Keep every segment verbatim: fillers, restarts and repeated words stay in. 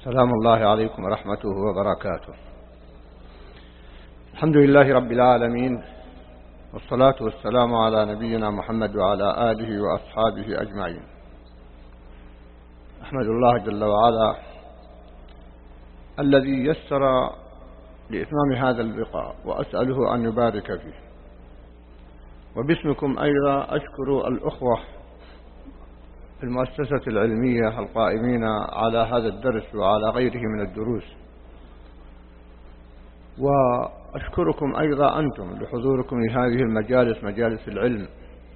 سلام الله عليكم ورحمته وبركاته. الحمد لله رب العالمين، والصلاة والسلام على نبينا محمد وعلى آله وأصحابه أجمعين. أحمد الله جل وعلا الذي يسر لإتمام هذا اللقاء، وأسأله أن يبارك فيه. وباسمكم أيضا أشكر الأخوة في المؤسسة العلمية القائمين على هذا الدرس وعلى غيره من الدروس، وأشكركم أيضا أنتم لحضوركم لهذه المجالس، مجالس العلم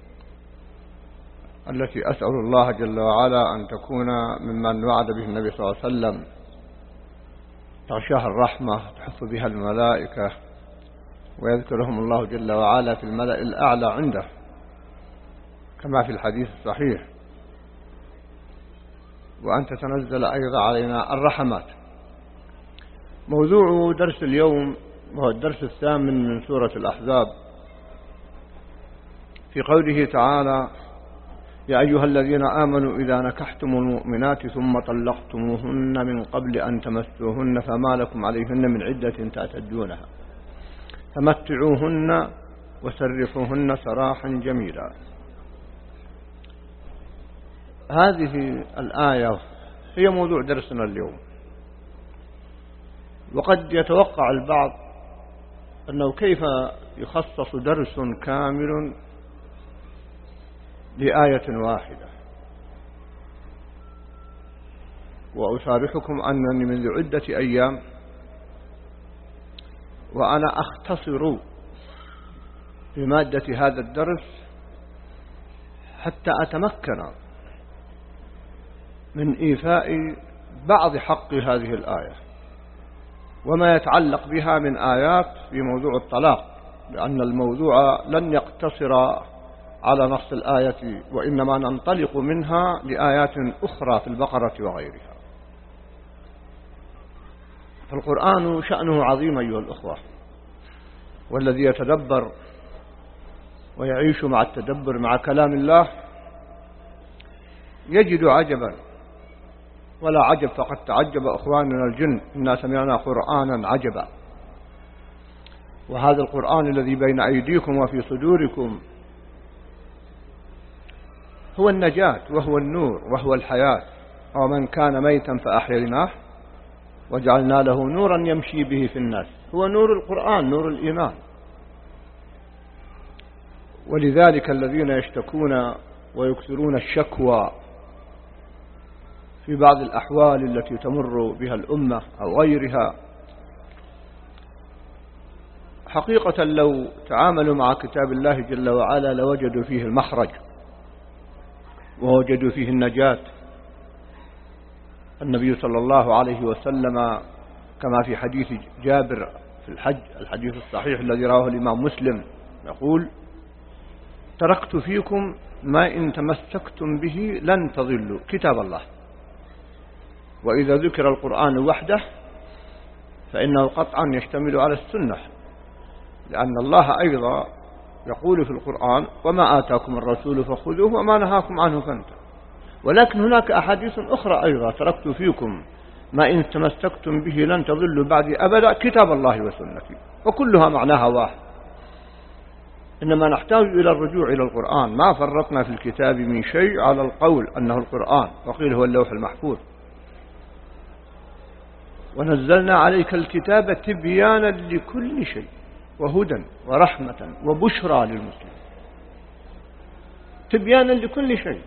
التي أسأل الله جل وعلا أن تكون ممن وعد به النبي صلى الله عليه وسلم تغشاها الرحمة تحف بها الملائكة ويذكرهم الله جل وعلا في الملأ الأعلى عنده كما في الحديث الصحيح، وأن تتنزل أيضا علينا الرحمات. موضوع درس اليوم وهو الدرس الثامن من سورة الأحزاب، في قوله تعالى: يا أيها الذين آمنوا إذا نكحتم المؤمنات ثم طلقتموهن من قبل أن تمسوهن فما لكم عليهن من عدة تعتدونها فمتعوهن وسرحوهن سراحا جميلا. هذه الآية هي موضوع درسنا اليوم، وقد يتوقع البعض أنه كيف يخصص درس كامل لآية واحدة، وأشارحكم أنني منذ عدة أيام وأنا أختصر بمادة هذا الدرس حتى أتمكن من إيفاء بعض حق هذه الآية وما يتعلق بها من آيات في موضوع الطلاق، لأن الموضوع لن يقتصر على نص الآية، وإنما ننطلق منها لآيات أخرى في البقرة وغيرها. فالقرآن شأنه عظيم أيها الأخوة، والذي يتدبر ويعيش مع التدبر مع كلام الله يجد عجبا ولا عجب، فقد تعجب أخواننا الجن إنا سمعنا قرآنا عجبا. وهذا القرآن الذي بين أيديكم وفي صدوركم هو النجاة وهو النور وهو الحياة. ومن كان ميتا فأحييناه وجعلنا له نورا يمشي به في الناس، هو نور القرآن، نور الإيمان. ولذلك الذين يشتكون ويكثرون الشكوى في بعض الأحوال التي تمر بها الأمة أو غيرها، حقيقة لو تعاملوا مع كتاب الله جل وعلا لوجدوا فيه المخرج ووجدوا فيه النجاة. النبي صلى الله عليه وسلم كما في حديث جابر في الحج، الحديث الصحيح الذي رواه الإمام مسلم، يقول: تركت فيكم ما إن تمسكتم به لن تضلوا كتاب الله. وإذا ذكر القرآن وحده فإنه قطعا يشتمل على السنة، لأن الله أيضا يقول في القرآن: وما آتاكم الرسول فخذوه وما نهاكم عنه فانتهوا. ولكن هناك أحاديث أخرى أيضا: تركت فيكم ما إن تمسكتم به لن تضلوا بعدي أبدا كتاب الله وسنتي، وكلها معناها واحد. إنما نحتاج إلى الرجوع إلى القرآن، ما فرطنا في الكتاب من شيء، على القول أنه القرآن، وقيل هو اللوح المحفوظ. ونزلنا عليك الكتاب تبيانا لكل شيء وهدى ورحمة وبشرى للمسلمين، تبيانا لكل شيء.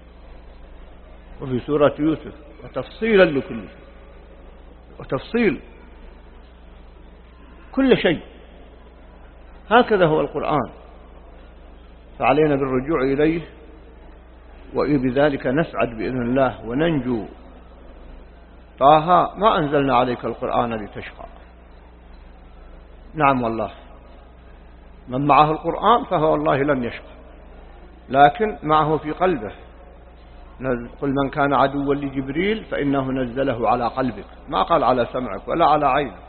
وفي سورة يوسف: وتفصيلا لكل شيء، وتفصيل كل شيء. هكذا هو القرآن، فعلينا بالرجوع إليه، وبذلك نسعد بإذن الله وننجو. طه: ما أنزلنا عليك القرآن لتشقى. نعم والله، من معه القرآن فهو والله لن يشقى، لكن معه في قلبه. قل من كان عدوا لجبريل فإنه نزله على قلبك، ما قال على سمعك ولا على عينك.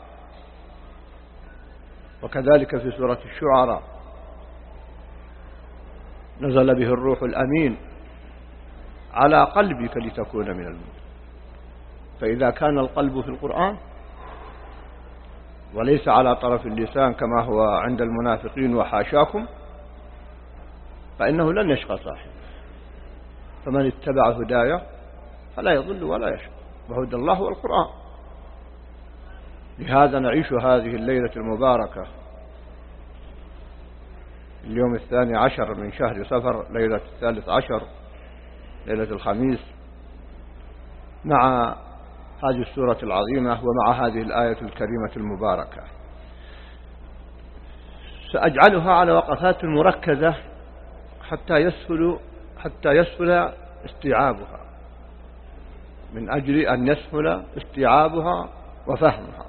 وكذلك في سورة الشعراء: نزل به الروح الأمين على قلبك لتكون من المؤمنين. فإذا كان القلب في القرآن وليس على طرف اللسان كما هو عند المنافقين وحاشاكم فإنه لن يشقى صاحبه. فمن اتبع هدايا فلا يضل ولا يشقى، وهدى الله هو القرآن. لهذا نعيش هذه الليلة المباركة اليوم الثاني عشر من شهر صفر، ليلة الثالث عشر، ليلة الخميس، مع هذه السورة العظيمة ومع هذه الآية الكريمة المباركة. سأجعلها على وقفات مركزة حتى يسهل حتى يسهل استيعابها، من أجل أن يسهل استيعابها وفهمها.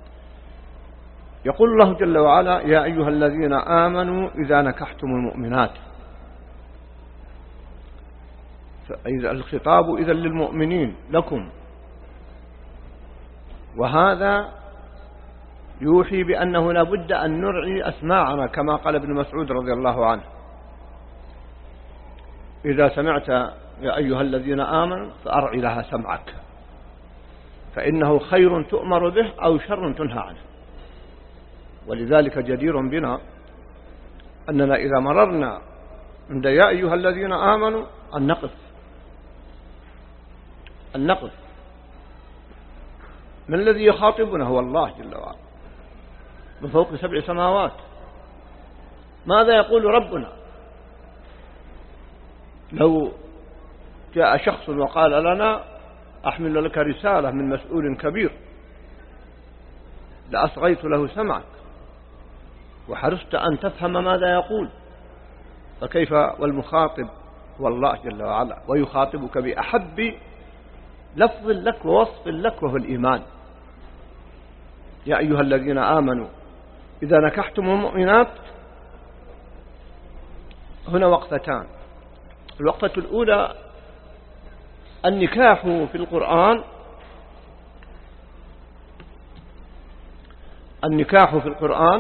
يقول الله جل وعلا: يا أيها الذين آمنوا إذا نكحتم المؤمنات. فإذا الخطاب إذا للمؤمنين لكم، وهذا يوحي بأنه لا بد أن نرعي أسماعنا كما قال ابن مسعود رضي الله عنه: إذا سمعت يا أيها الذين آمنوا فأرعي لها سمعك، فإنه خير تؤمر به أو شر تنهى عنه. ولذلك جدير بنا أننا إذا مررنا عند يا أيها الذين آمنوا أن نقف أن نقف من الذي يخاطبنا؟ هو الله جل وعلا من فوق سبع سماوات. ماذا يقول ربنا؟ لو جاء شخص وقال لنا: أحمل لك رسالة من مسؤول كبير، لأصغيت له سمعك وحرصت أن تفهم ماذا يقول، فكيف والمخاطب هو الله جل وعلا، ويخاطبك بأحب لفظ لك ووصف لك وهو الإيمان. يا أيها الذين آمنوا إذا نكحتم المؤمنات. هنا وقفتان. الوقفة الأولى: النكاح في القرآن النكاح في القرآن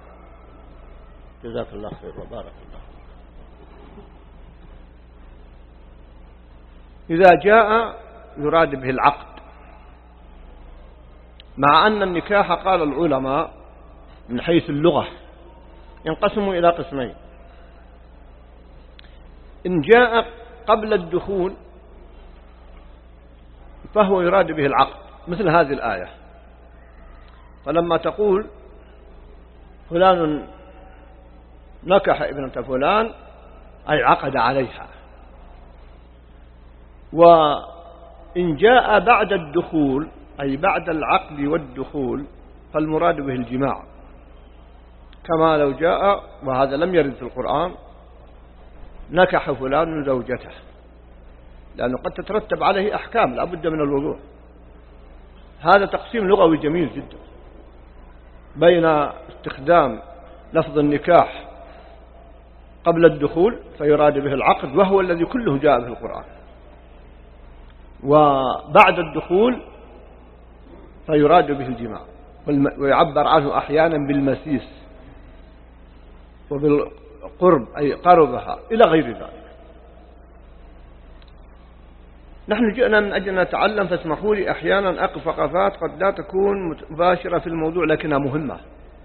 جزاك الله خير وبارك الله. إذا جاء يراد به العقد، مع أن النكاح قال العلماء من حيث اللغة ينقسم إلى قسمين: إن جاء قبل الدخول فهو يراد به العقد، مثل هذه الآية: فلما تقول فلان نكح ابنة فلان أي عقد عليها. وإن جاء بعد الدخول أي بعد العقد والدخول فالمراد به الجماع، كما لو جاء، وهذا لم يرد في القرآن، نكح فلان زوجته، لأنه قد تترتب عليه أحكام لا بد من الوضوح. هذا تقسيم لغوي جميل جدا بين استخدام لفظ النكاح قبل الدخول فيراد به العقد وهو الذي كله جاء في القرآن، وبعد الدخول فيراد به الجماع، ويعبر عنه أحيانا بالمسيس وبالقرب أي قربها إلى غير ذلك. نحن جئنا من أجل نتعلم، فاسمحوا لي أحيانا أقف وقفات قد لا تكون مباشرة في الموضوع لكنها مهمة.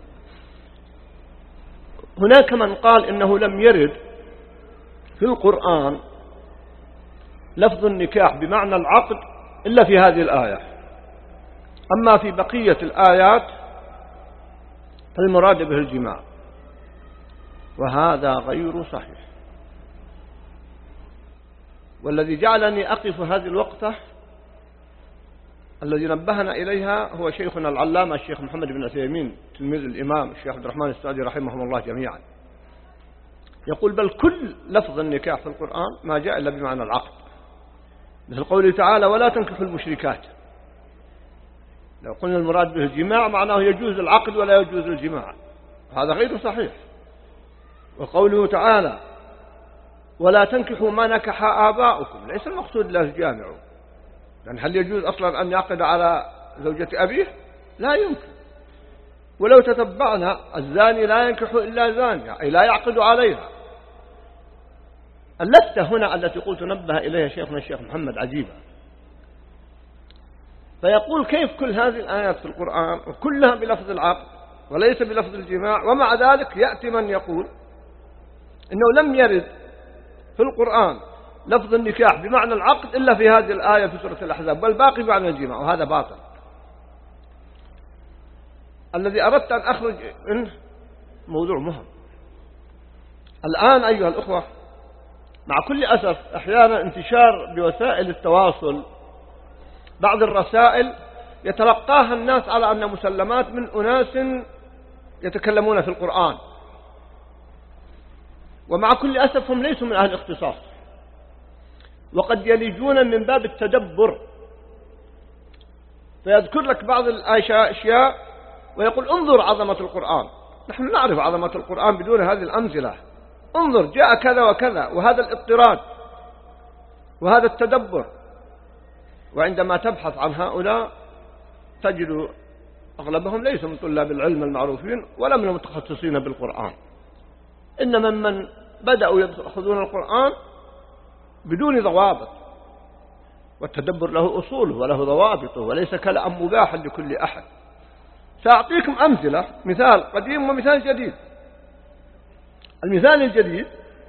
هناك من قال إنه لم يرد في القرآن لفظ النكاح بمعنى العقد إلا في هذه الآية، أما في بقية الآيات فالمراد به الجماع، وهذا غير صحيح. والذي جعلني أقف هذه الوقفة الذي نبهنا إليها هو شيخنا العلامة الشيخ محمد بن عثيمين تلميذ الإمام الشيخ عبد الرحمن السعدي رحمهم الله جميعا. يقول: بل كل لفظ النكاح في القرآن ما جاء إلا بمعنى العقد، مثل قوله تعالى: ولا تنكحوا المشركات. لو قلنا المراد به الجماع معناه يجوز العقد ولا يجوز الجماع، هذا غير صحيح. وقوله تعالى: ولا تنكحوا ما نكح آباؤكم، ليس المقصود لا تجامعوا، يعني هل يجوز أصلا أن يعقد على زوجة أبيه؟ لا يمكن. ولو تتبعنا الزاني لا ينكح إلا زانية، أي لا يعقد عليها. اللفتة هنا التي قلت نبه إليها شيخنا الشيخ محمد عجيبة. فيقول كيف كل هذه الآيات في القرآن وكلها بلفظ العقد وليس بلفظ الجماع، ومع ذلك يأتي من يقول إنه لم يرد في القرآن لفظ النكاح بمعنى العقد إلا في هذه الآية في سورة الأحزاب والباقي بمعنى الجماع، وهذا باطل. الذي أردت أن أخرج منه موضوع مهم. الآن أيها الأخوة، مع كل أسف أحيانا انتشار بوسائل التواصل بعض الرسائل يتلقاها الناس على أن مسلمات من أناس يتكلمون في القرآن، ومع كل أسف هم ليسوا من أهل الاختصاص، وقد يلجون من باب التدبر، فيذكر لك بعض الأشياء ويقول انظر عظمة القرآن. نحن نعرف عظمة القرآن بدون هذه الأمثلة. انظر جاء كذا وكذا، وهذا الاضطراد وهذا التدبر. وعندما تبحث عن هؤلاء تجد أغلبهم ليس من طلاب العلم المعروفين ولا من المتخصصين بالقرآن، إنما من بدأوا يأخذون القرآن بدون ضوابط، والتدبر له أصوله وله ضوابطه وليس كلام مباح لكل أحد. سأعطيكم أمثلة، مثال قديم ومثال جديد. المثال الجديد،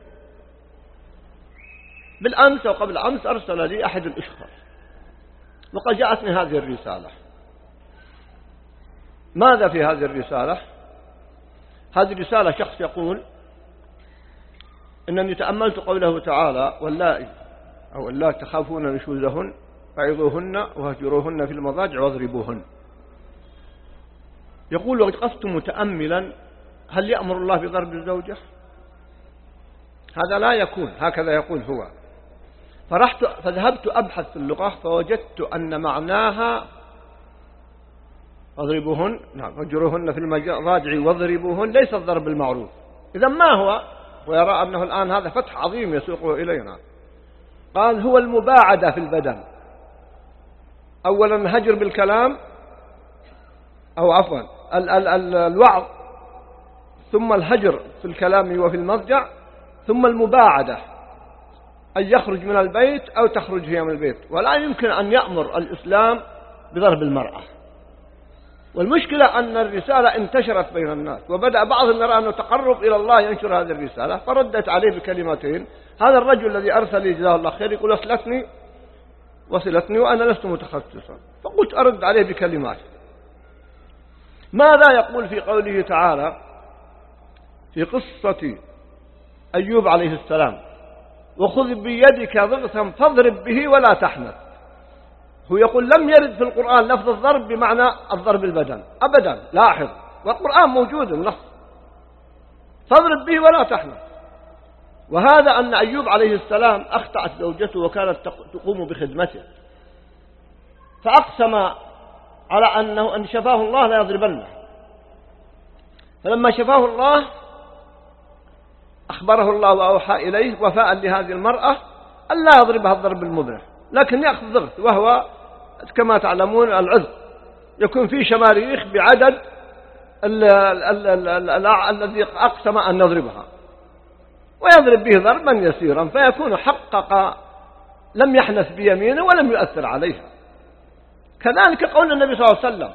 بالأمس أو قبل أمس أرسل لي أحد الأشخاص وقد جاءتني هذه الرسالة. ماذا في هذه الرسالة؟ هذه الرسالة شخص يقول إنني تأملت قوله تعالى واللائي أو اللائي تخافون نشوزهن فعظوهن وهجروهن في المضاجع واضربوهن. يقول وقفت متأملا هل يأمر الله بضرب الزوجة؟ هذا لا يكون، هكذا يقول هو. فرحت فذهبت أبحث في اللغة فوجدت أن معناها اضربوهن، نعم هجروهن في المضاجع واضربوهن، ليس الضرب المعروف. إذا ما هو؟ ويرى أنه الآن هذا فتح عظيم يسوقه إلينا. قال هو المباعدة في البدن. أولا هجر بالكلام أو عفوا ال ال ال الوعظ، ثم الهجر في الكلام وفي المضجع، ثم المباعدة أن يخرج من البيت أو تخرج هي من البيت. ولا يمكن أن يأمر الإسلام بضرب المرأة. والمشكلة أن الرسالة انتشرت بين الناس، وبدأ بعض يرى أنه تقرب إلى الله ينشر هذه الرسالة، فردت عليه بكلمتين. هذا الرجل الذي أرسل لي جزاه الله خير يقول وصلتني وصلتني وأنا لست متخصصا، فقلت أرد عليه بكلمات. ماذا يقول في قوله تعالى في قصة أيوب عليه السلام وخذ بيدك ضغثا فاضرب به ولا تحنث؟ هو يقول لم يرد في القرآن لفظ الضرب بمعنى الضرب البدن أبدا، لاحظ، والقرآن موجود النص فاضرب به ولا تحنث. وهذا أن أيوب عليه السلام أخطأت زوجته وكانت تقوم بخدمته، فأقسم على أنه أن شفاه الله لا يضربنه. فلما شفاه الله أخبره الله وأوحى إليه وفاء لهذه المرأة أن لا يضربها الضرب المبرح، لكن يأخذ ضغط، وهو كما تعلمون العذر يكون فيه شماريخ بعدد الذي أقسم أن يضربها، ويضرب به ضربا يسيرا فيكون حقق لم يحنث بيمينه ولم يؤثر عليها. كذلك قول النبي صلى الله عليه وسلم.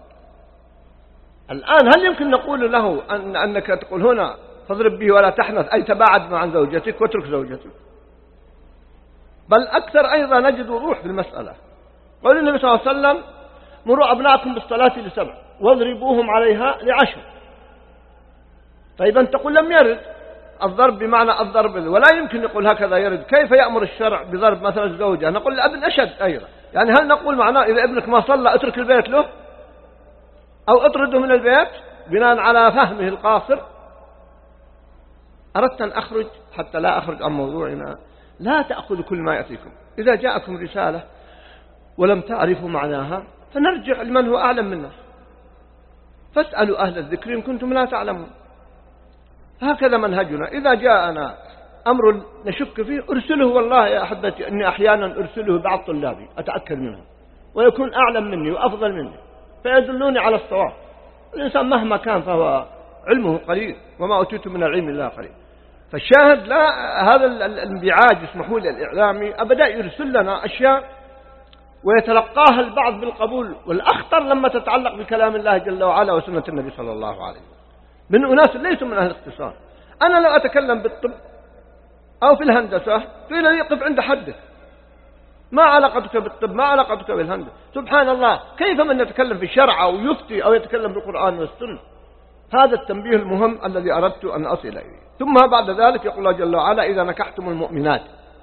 الآن هل يمكن نقول له أن أنك تقول هنا فاضرب به ولا تحنث أي تباعد عن زوجتك واترك زوجتك؟ بل أكثر أيضا نجد وضوح في المسألة. قول النبي صلى الله عليه وسلم مروا أبناءكم بالصلاة لسبع واضربوهم عليها لعشر. طيب أن تقول لم يرد الضرب بمعنى الضرب، ولا يمكن يقول هكذا يرد. كيف يأمر الشرع بضرب مثلا الزوجة؟ نقول الابن أشد أيضا. يعني هل نقول معناه إذا ابنك ما صلى اترك البيت له أو اطرده من البيت بناء على فهمه القاصر؟ أردت أن أخرج حتى لا أخرج عن موضوعنا. لا تأخذوا كل ما يأتيكم. إذا جاءكم رسالة ولم تعرفوا معناها فنرجع لمن هو أعلم منا، فاسألوا أهل الذكر إن كنتم لا تعلمون. هكذا منهجنا. إذا جاءنا أمر نشك فيه أرسله. والله يا أحبتي أني أحيانا أرسله بعض طلابي أتأكد منهم ويكون أعلم مني وأفضل مني فيدلوني على الصواب. الإنسان مهما كان فهو علمه قليل وما أوتيت من العلم إلا قليل. فالشاهد لا هذا الانبعاج اسمحوا لي الإعلامي أبدأ يرسل لنا أشياء ويتلقاها البعض بالقبول، والأخطر لما تتعلق بكلام الله جل وعلا وسنة النبي صلى الله عليه وسلم من أناس ليسوا من أهل الاختصاص. أنا لو أتكلم بالطب أو في الهندسة قيل لي يقف عند حدك، ما علاقتك بالطب، ما علاقتك بالهندسة. سبحان الله، كيف من يتكلم في الشرع أو يفتي أو يتكلم بالقرآن والسنة؟ هذا التنبيه المهم الذي أردت أن أصل إليه. ثم بعد ذلك يقول الله جل وعلا إذا نكحتم المؤمنات.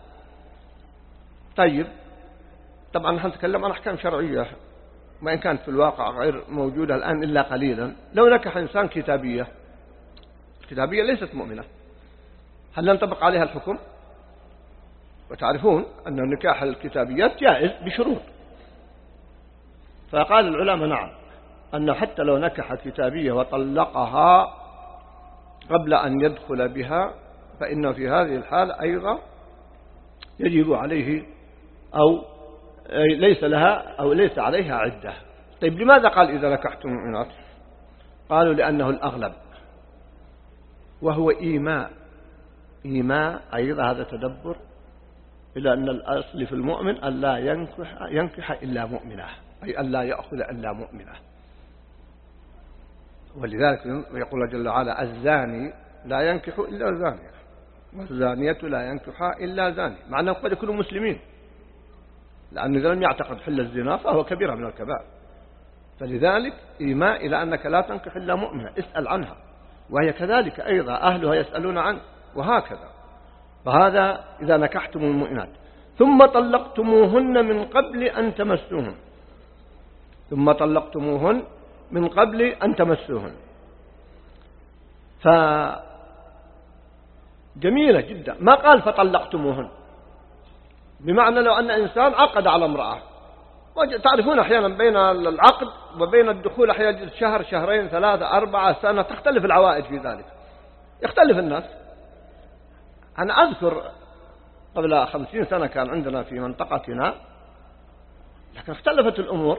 طيب طبعا نحن نتكلم عن أحكام شرعية وإن كانت في الواقع غير موجودة الآن إلا قليلا. لو نكح إنسان كتابية، الكتابية ليست مؤمنة، هل ينطبق عليها الحكم؟ وتعرفون أن نكاح الكتابيات جائز بشروط، فقال العلماء نعم، أنه حتى لو نكح كتابية وطلقها قبل أن يدخل بها فإنه في هذه الحالة أيضا يجب عليه أو ليس لها أو ليس عليها عدة. طيب لماذا قال إذا نكحتم المؤمنات؟ قالوا لأنه الأغلب، وهو إيماء. إيماء أيضا هذا تدبر إلى أن الأصل في المؤمن أن لا ينكح, ينكح إلا مؤمنة، أي أن لا يأخذ إلا مؤمنة. ولذلك يقول الله جل وعلا الزاني لا ينكح إلا زانية والزانية لا ينكح إلا زاني، مع أنهم قد يكونوا مسلمين، لأنه إذا لم يعتقد حل الزنا فهو كبيرة من الكبائر. فلذلك إيماء إلى أنك لا تنكح إلا مؤمنة، اسأل عنها، وهي كذلك أيضا أهلها يسألون عنه، وهكذا. فهذا إذا نكحتم المؤمنات ثم طلقتموهن من قبل أن تمسوهن، ثم طلقتموهن من قبل أن تمسوهن. فجميلة جدا، ما قال فطلقتموهن، بمعنى لو أن إنسان عقد على امرأة، تعرفون أحيانا بين العقد وبين الدخول أحيانا شهر شهرين ثلاثة أربعة سنة، تختلف العوائد في ذلك، يختلف الناس. أنا أذكر قبل خمسين سنة كان عندنا في منطقتنا، لكن اختلفت الأمور،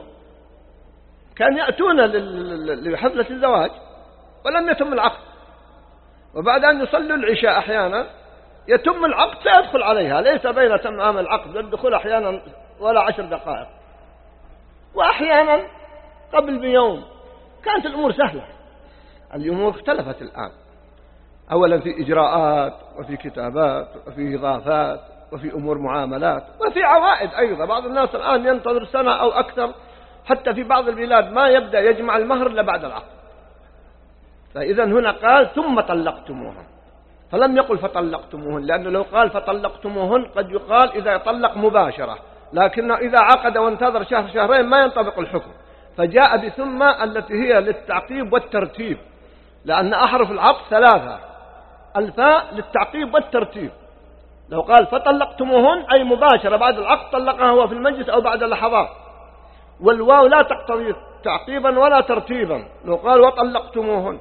كان يأتون لحفلة الزواج ولم يتم العقد، وبعد أن يصلوا العشاء أحيانا يتم العقد سيدخل عليها، ليس بين تمام العقد والدخول أحيانا ولا عشر دقائق، وأحيانا قبل بيوم. كانت الأمور سهلة. الأمور اختلفت الآن، أولا في إجراءات وفي كتابات وفي إضافات وفي أمور معاملات وفي عوائد أيضا. بعض الناس الآن ينتظر سنة أو أكثر، حتى في بعض البلاد ما يبدأ يجمع المهر إلا بعد العقد. فإذا هنا قال ثم طلقتموهن، فلم يقل فطلقتموهن، لأنه لو قال فطلقتموهن قد يقال إذا طلق مباشرة، لكن إذا عقد وانتظر شهر شهرين ما ينطبق الحكم، فجاء بثم التي هي للتعقيب والترتيب، لأن أحرف العقد ثلاثة، الفاء للتعقيب والترتيب. لو قال فطلقتموهن أي مباشرة بعد العقد طلقها هو في المجلس أو بعد اللحظات، والواو لا تقتضي تعقيبا ولا ترتيبا لو قال وطلقتموهن،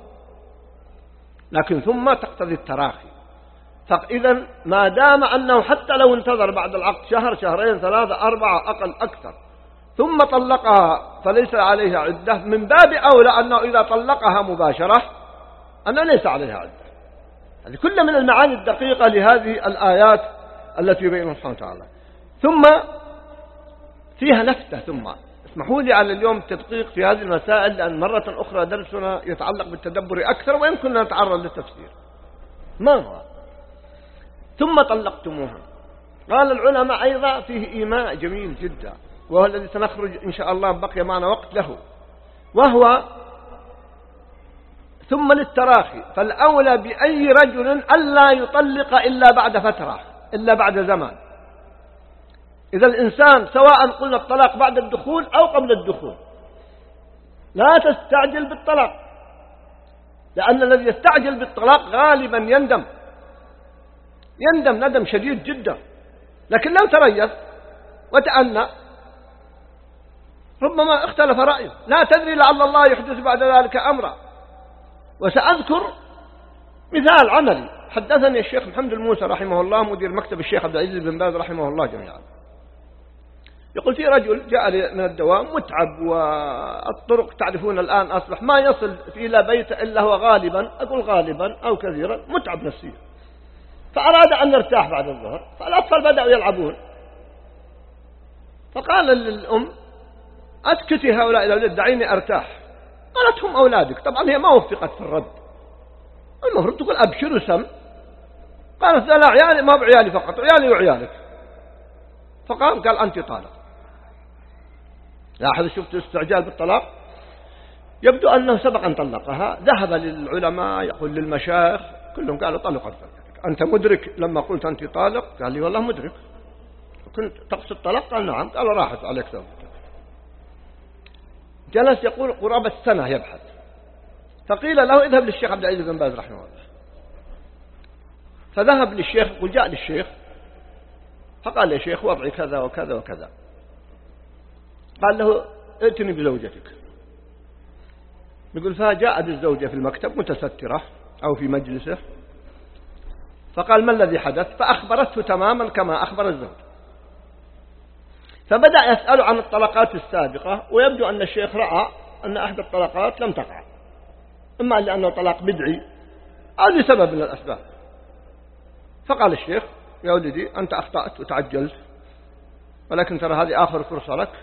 لكن ثم تقتضي التراخي. فإذا ما دام أنه حتى لو انتظر بعد العقد شهر شهرين ثلاثة أربعة أقل أكثر ثم طلقها فليس عليها عدة، من باب أولى أنه إذا طلقها مباشرة أنه ليس عليها عدة. هذه كل من المعاني الدقيقة لهذه الآيات التي يبينها سبحانه وتعالى. ثم فيها لفتة، ثم اسمحوا لي على اليوم التدقيق في هذه المسائل، لأن مرة أخرى درسنا يتعلق بالتدبر أكثر وإن كنا نتعرض للتفسير. ما هو ثم طلقتموها؟ قال العلماء أيضا فيه إيماء جميل جدا، وهو الذي سنخرج إن شاء الله بقي معنا وقت له، وهو ثم للتراخي، فالأولى بأي رجل ألا يطلق إلا بعد فترة، إلا بعد زمان. إذا الإنسان سواء قلنا الطلاق بعد الدخول أو قبل الدخول، لا تستعجل بالطلاق، لأن الذي يستعجل بالطلاق غالبا يندم يندم ندم شديد جدا. لكن لو تريث وتأنى ربما اختلف رأيه، لا تدري لعل الله يحدث بعد ذلك أمرا. وسأذكر مثال عملي حدثني الشيخ محمد الموسى رحمه الله مدير مكتب الشيخ عبد العزيز بن باز رحمه الله جميعا، يقول في رجل جاء من الدوام متعب، والطرق تعرفون الآن أصبح ما يصل إلى بيت إلا هو غالبا، أقول غالبا أو كثيرا متعب نفسيا، فأراد أن يرتاح بعد الظهر، فالأطفال بدأوا يلعبون، فقال للأم أسكتي هؤلاء الأولاد دعيني أرتاح. قالت هم أولادك. طبعا هي ما وفقت في الرد، المفروض تقول أبشر سم. قالت لا عيالي ما بعيالي فقط، عيالي وعيالك. فقام قال أنت طالق. لاحظ شفت استعجال بالطلاق. يبدو أنه سبق أن طلقها. ذهب للعلماء يقول للمشايخ كلهم قالوا طلقت زوجتك. أنت مدرك لما قلت أنت طالق؟ قال لي والله مدرك. كنت تقصد طلاق؟ قال نعم. قال راحت عليك زوجتك. جلس يقول قرابة سنة يبحث. فقيل له اذهب للشيخ عبد العزيز بن باز رحمه الله. فذهب للشيخ وجاء للشيخ فقال يا شيخ وضعي كذا وكذا وكذا. قال له ائتني بزوجتك. يقول فجاءت الزوجة في المكتب متسترة أو في مجلسه. فقال ما الذي حدث؟ فأخبرته تماما كما أخبر الزوج. فبدأ يسأله عن الطلقات السابقة، ويبدو أن الشيخ رأى أن أحد الطلقات لم تقع، إما لأنه طلاق بدعي أو لسبب من الأسباب. فقال الشيخ يا ولدي أنت أخطأت وتعجلت، ولكن ترى هذه آخر فرصة لك،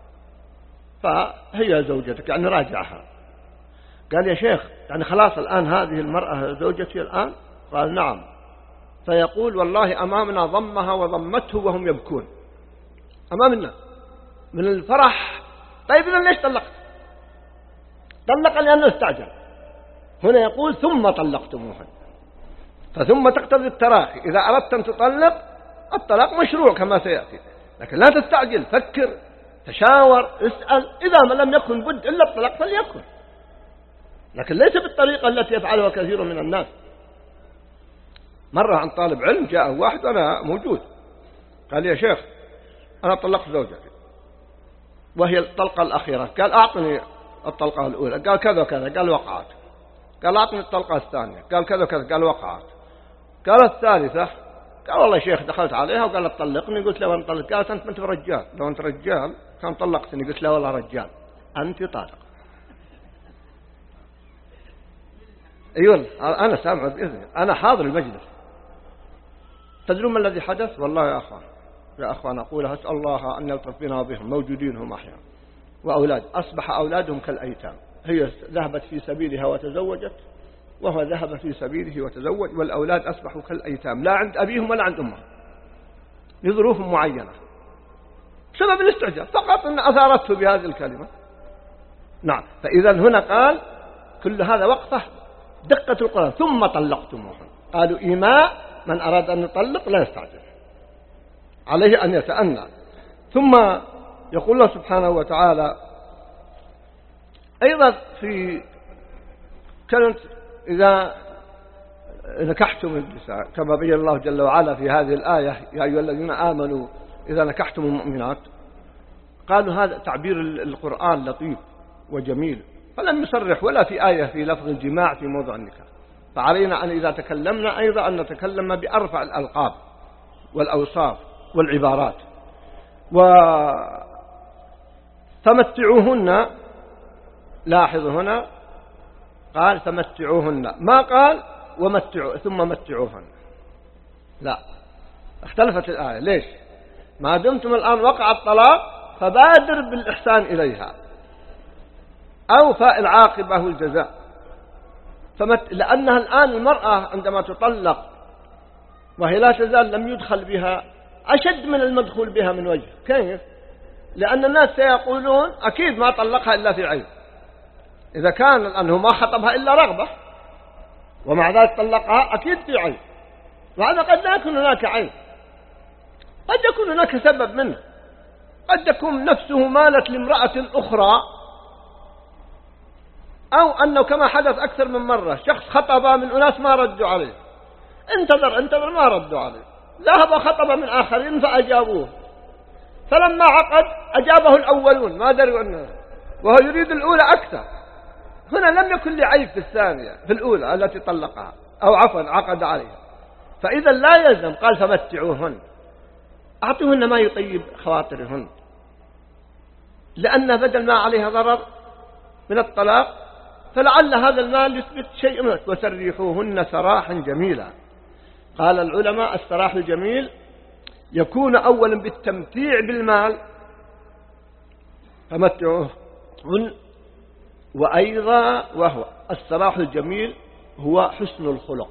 فهي زوجتك يعني راجعها. قال يا شيخ يعني خلاص الآن هذه المرأة زوجتي الآن؟ قال نعم. فيقول والله أمامنا ضمها وضمته وهم يبكون أمامنا من الفرح. طيب إذن ليش طلقت؟ طلق لأنه استعجل. هنا يقول ثم طلقتموهن، فثم تقتضي التراخي. إذا أردت أن تطلق الطلاق مشروع كما سيأتي، لكن لا تستعجل، فكر تشاور اسأل. إذا ما لم يكن بد إلا الطلاق فليكن، لكن ليس بالطريقة التي يفعلها كثير من الناس. مرة عن طالب علم جاء واحد وأنا موجود قال يا شيخ أنا طلقت زوجتي وهي الطلقة الأخيرة. قال أعطني الطلقة الأولى. قال كذا وكذا. قال وقعت. قال أعطني الطلقة الثانية. قال كذا وكذا. قال وقعت. قال الثالثة. قال والله يا شيخ دخلت عليها وقالت طلقني. قلت له وأنا طلقت. قالت أنت أنت رجال، لو أنت رجال كان طلقتني. قلت له والله رجال أنت طالق. أيوة أنا سامع بإذني، أنا حاضر المجلس. تدرون ما الذي حدث؟ والله يا أخوان يا أخوان أقولها أسأل الله أن يلطف بنا بهم، موجودين هم أحياء وأولاد أصبح أولادهم كالأيتام. هي ذهبت في سبيلها وتزوجت، وهو ذهب في سبيله وتزوج، والأولاد أصبحوا كالأيتام لا عند أبيهم ولا عند أمهم لظروف معينة بسبب الاستعجال فقط أن أثارته بهذه الكلمة. نعم. فإذا هنا قال كل هذا وقفه دقة القرآن. ثم طلقتموهن. قالوا إيماء من أراد أن يطلق لا يستعجل، عليه أن يتأنى. ثم يقول الله سبحانه وتعالى أيضا في كلمة إذا نكحتم النساء كما بين الله جل وعلا في هذه الآية يا أيها الذين آمنوا إذا نكحتم المؤمنات. قالوا هذا تعبير القرآن لطيف وجميل، فلم يصرح ولا في آية في لفظ الجماع في موضع النكاح. فعلينا أن إذا تكلمنا أيضا أن نتكلم بأرفع الألقاب والأوصاف والعبارات. وتمتعوهن، لاحظوا هنا قال تمتعوهن، ما قال ومتعوا ثم متعوهن، لا، اختلفت الآية. ليش؟ ما دمتم الآن وقع الطلاق فبادر بالإحسان إليها أو فاء العاقبة والجزاء. فمت... لأنها الآن المرأة عندما تطلق وهي لا تزال لم يدخل بها أشد من المدخول بها من وجه. كيف؟ لأن الناس سيقولون أكيد ما طلقها إلا في عيب، إذا كان أنه ما خطبها إلا رغبة ومع ذلك طلقها أكيد في عيب، وهذا قد لا يكون هناك عيب، قد يكون هناك سبب منه، قد تكون نفسه مالت لامرأة أخرى، أو أنه كما حدث أكثر من مرة شخص خطب من أناس ما ردوا عليه، انتظر انتظر ما ردوا عليه، ذهب خطب من آخرين فأجابوه، فلما عقد أجابه الأولون ما دروا عنه وهو يريد الأولى أكثر. هنا لم يكن لعيب في الثانية في الأولى التي طلقها أو عفوا عقد عليها، فإذا لا يلزم. قال فمتعوهن، أعطوهن ما يطيب خواطرهن، لأن بدل ما عليها ضرر من الطلاق فلعل هذا المال يثبت شيء منه. وسرحوهن سراحا جميلا. قال العلماء السراح الجميل يكون أولا بالتمتيع بالمال فمتعوهن. وأيضا وهو السراح الجميل هو حسن الخلق.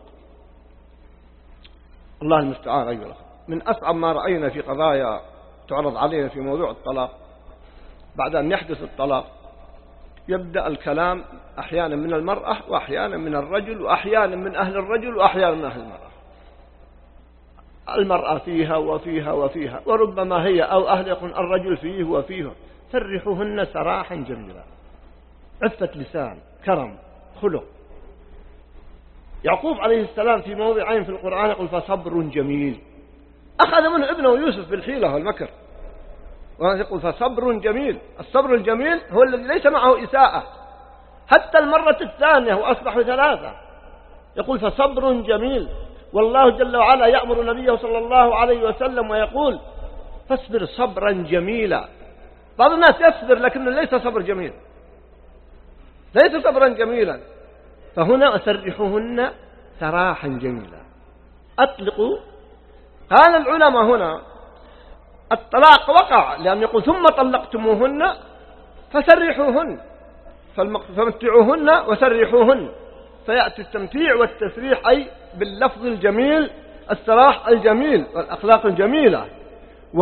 الله المستعان. أيضا من أصعب ما رأينا في قضايا تعرض علينا في موضوع الطلاق، بعد أن يحدث الطلاق يبدأ الكلام أحيانا من المرأة وأحيانا من الرجل وأحيانا من أهل الرجل وأحيانا من أهل المرأة. المرأة فيها وفيها وفيها، وربما هي أو أهل يكون الرجل فيه وفيه. سرحوهن سراحا جميلا، عفة لسان، كرم، خلق. يعقوب عليه السلام في موضعين في القرآن يقول فصبر جميل، أخذ منه ابنه يوسف بالحيلة والمكر، ويقول فصبر جميل. الصبر الجميل هو الذي ليس معه إساءة. حتى المرة الثانية وأصبحوا ثلاثة يقول فصبر جميل. والله جل وعلا يأمر نبيه صلى الله عليه وسلم ويقول فاصبر صبرا جميلا. بعض الناس يصبر لكنه ليس صبر جميل، ليس صبرا جميلا. فهنا أسرحوهن سراحا جميلا، أطلقوا. قال العلماء هنا الطلاق وقع لأن يقول ثم طلقتموهن فسرحوهن، فمتعوهن وسرحوهن، فيأتي التمتيع والتسريح أي باللفظ الجميل، السراح الجميل والأخلاق الجميلة. و...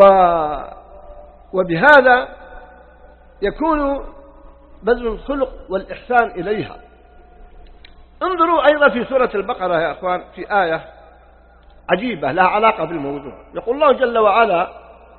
وبهذا يكون بذل الخلق والإحسان إليها. انظروا أيضا في سورة البقرة يا أخوان في آية عجيبة لها علاقة بالموضوع. يقول الله جل وعلا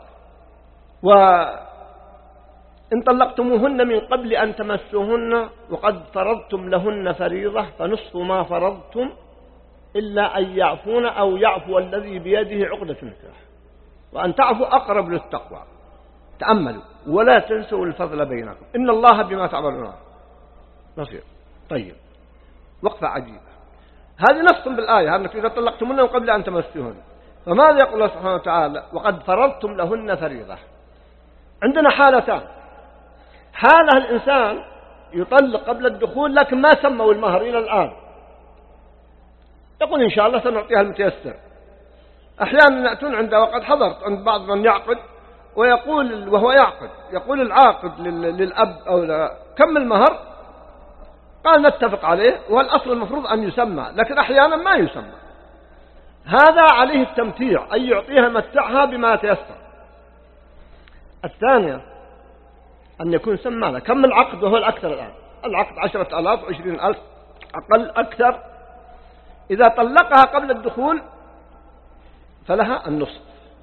وإن طلقتموهن من قبل أن تمسوهن وقد فرضتم لهن فريضة فنصف ما فرضتم إلا أن يعفون أو يعفو الذي بيده عقدة النكاح وأن تعفوا أقرب للتقوى. تأملوا ولا تنسوا الفضل بينكم إن الله بما تعملون بصير. طيب، وقفة عجيبة هذه. نص بالآية أنك إذا طلقتموهن قبل أن تمسوهن، فماذا يقول الله سبحانه وتعالى وقد فرضتم لهن فريضة؟ عندنا حالتان. حالة الإنسان يطلق قبل الدخول لكن ما سموا المهر إلى الآن، يقول إن شاء الله سنعطيها المتيسر. أحيانا يأتون عند وقد حضرت عند بعض من يعقد ويقول وهو يعقد يقول العاقد للأب أو لا كم المهر؟ قال نتفق عليه، والأصل المفروض أن يسمى، لكن أحيانا ما يسمى. هذا عليه التمتيع أي يعطيها متعها بما تيسر. الثانية أن يكون سمى كم العقد وهو الأكثر الآن. العقد عشرة آلاف وعشرين ألف أقل أكثر. إذا طلقها قبل الدخول فلها النصف،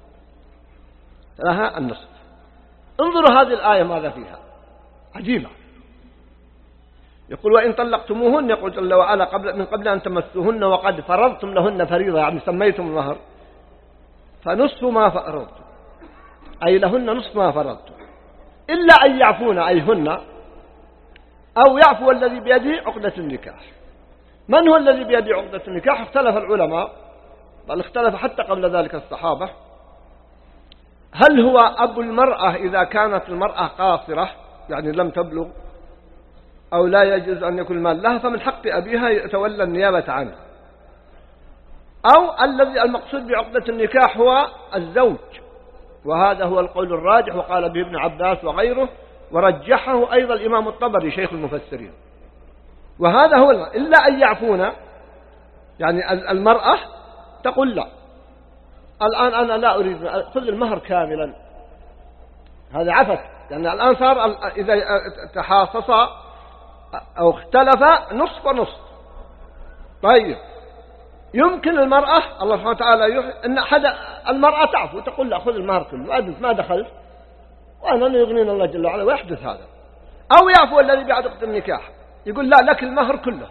فلها النصف. انظروا هذه الآية ماذا فيها عجيبة. يقول وإن طلقتموهن يقول جل وعلا قبل من قبل أن تمسوهن وقد فرضتم لهن فريضة، يعني سميتم المهر، فنصف ما فرضتم أي لهن نصف ما فرضتم إلا أن يعفون أي هن أو يعفو الذي بيده عقدة النكاح. من هو الذي بيده عقدة النكاح؟ اختلف العلماء، بل اختلف حتى قبل ذلك الصحابة. هل هو أبو المرأة إذا كانت المرأة قاصرة يعني لم تبلغ أو لا يجوز أن يكون المال لها، فمن حق أبيها يتولى النيابة عنه، أو الذي المقصود بعقدة النكاح هو الزوج، وهذا هو القول الراجح وقال به ابن عباس وغيره، ورجحه أيضا الإمام الطبري شيخ المفسرين. وهذا هو إلا أن يعفون، يعني المرأة تقول لا الآن أنا لا أريد خذ المهر كاملا، هذا عفت، لأن يعني الآن صار إذا تحاصص أو اختلف نصف ونصف. طيب، يمكن المرأة الله سبحانه وتعالى يح... أن أحد المرأة تعفو تقول لا خذ المهر كله، أنت ما دخلت وأنا يغنينا الله جل وعلا، ويحدث هذا. أو يعفو الذي بعد عقد النكاح يقول لا لك المهر كله.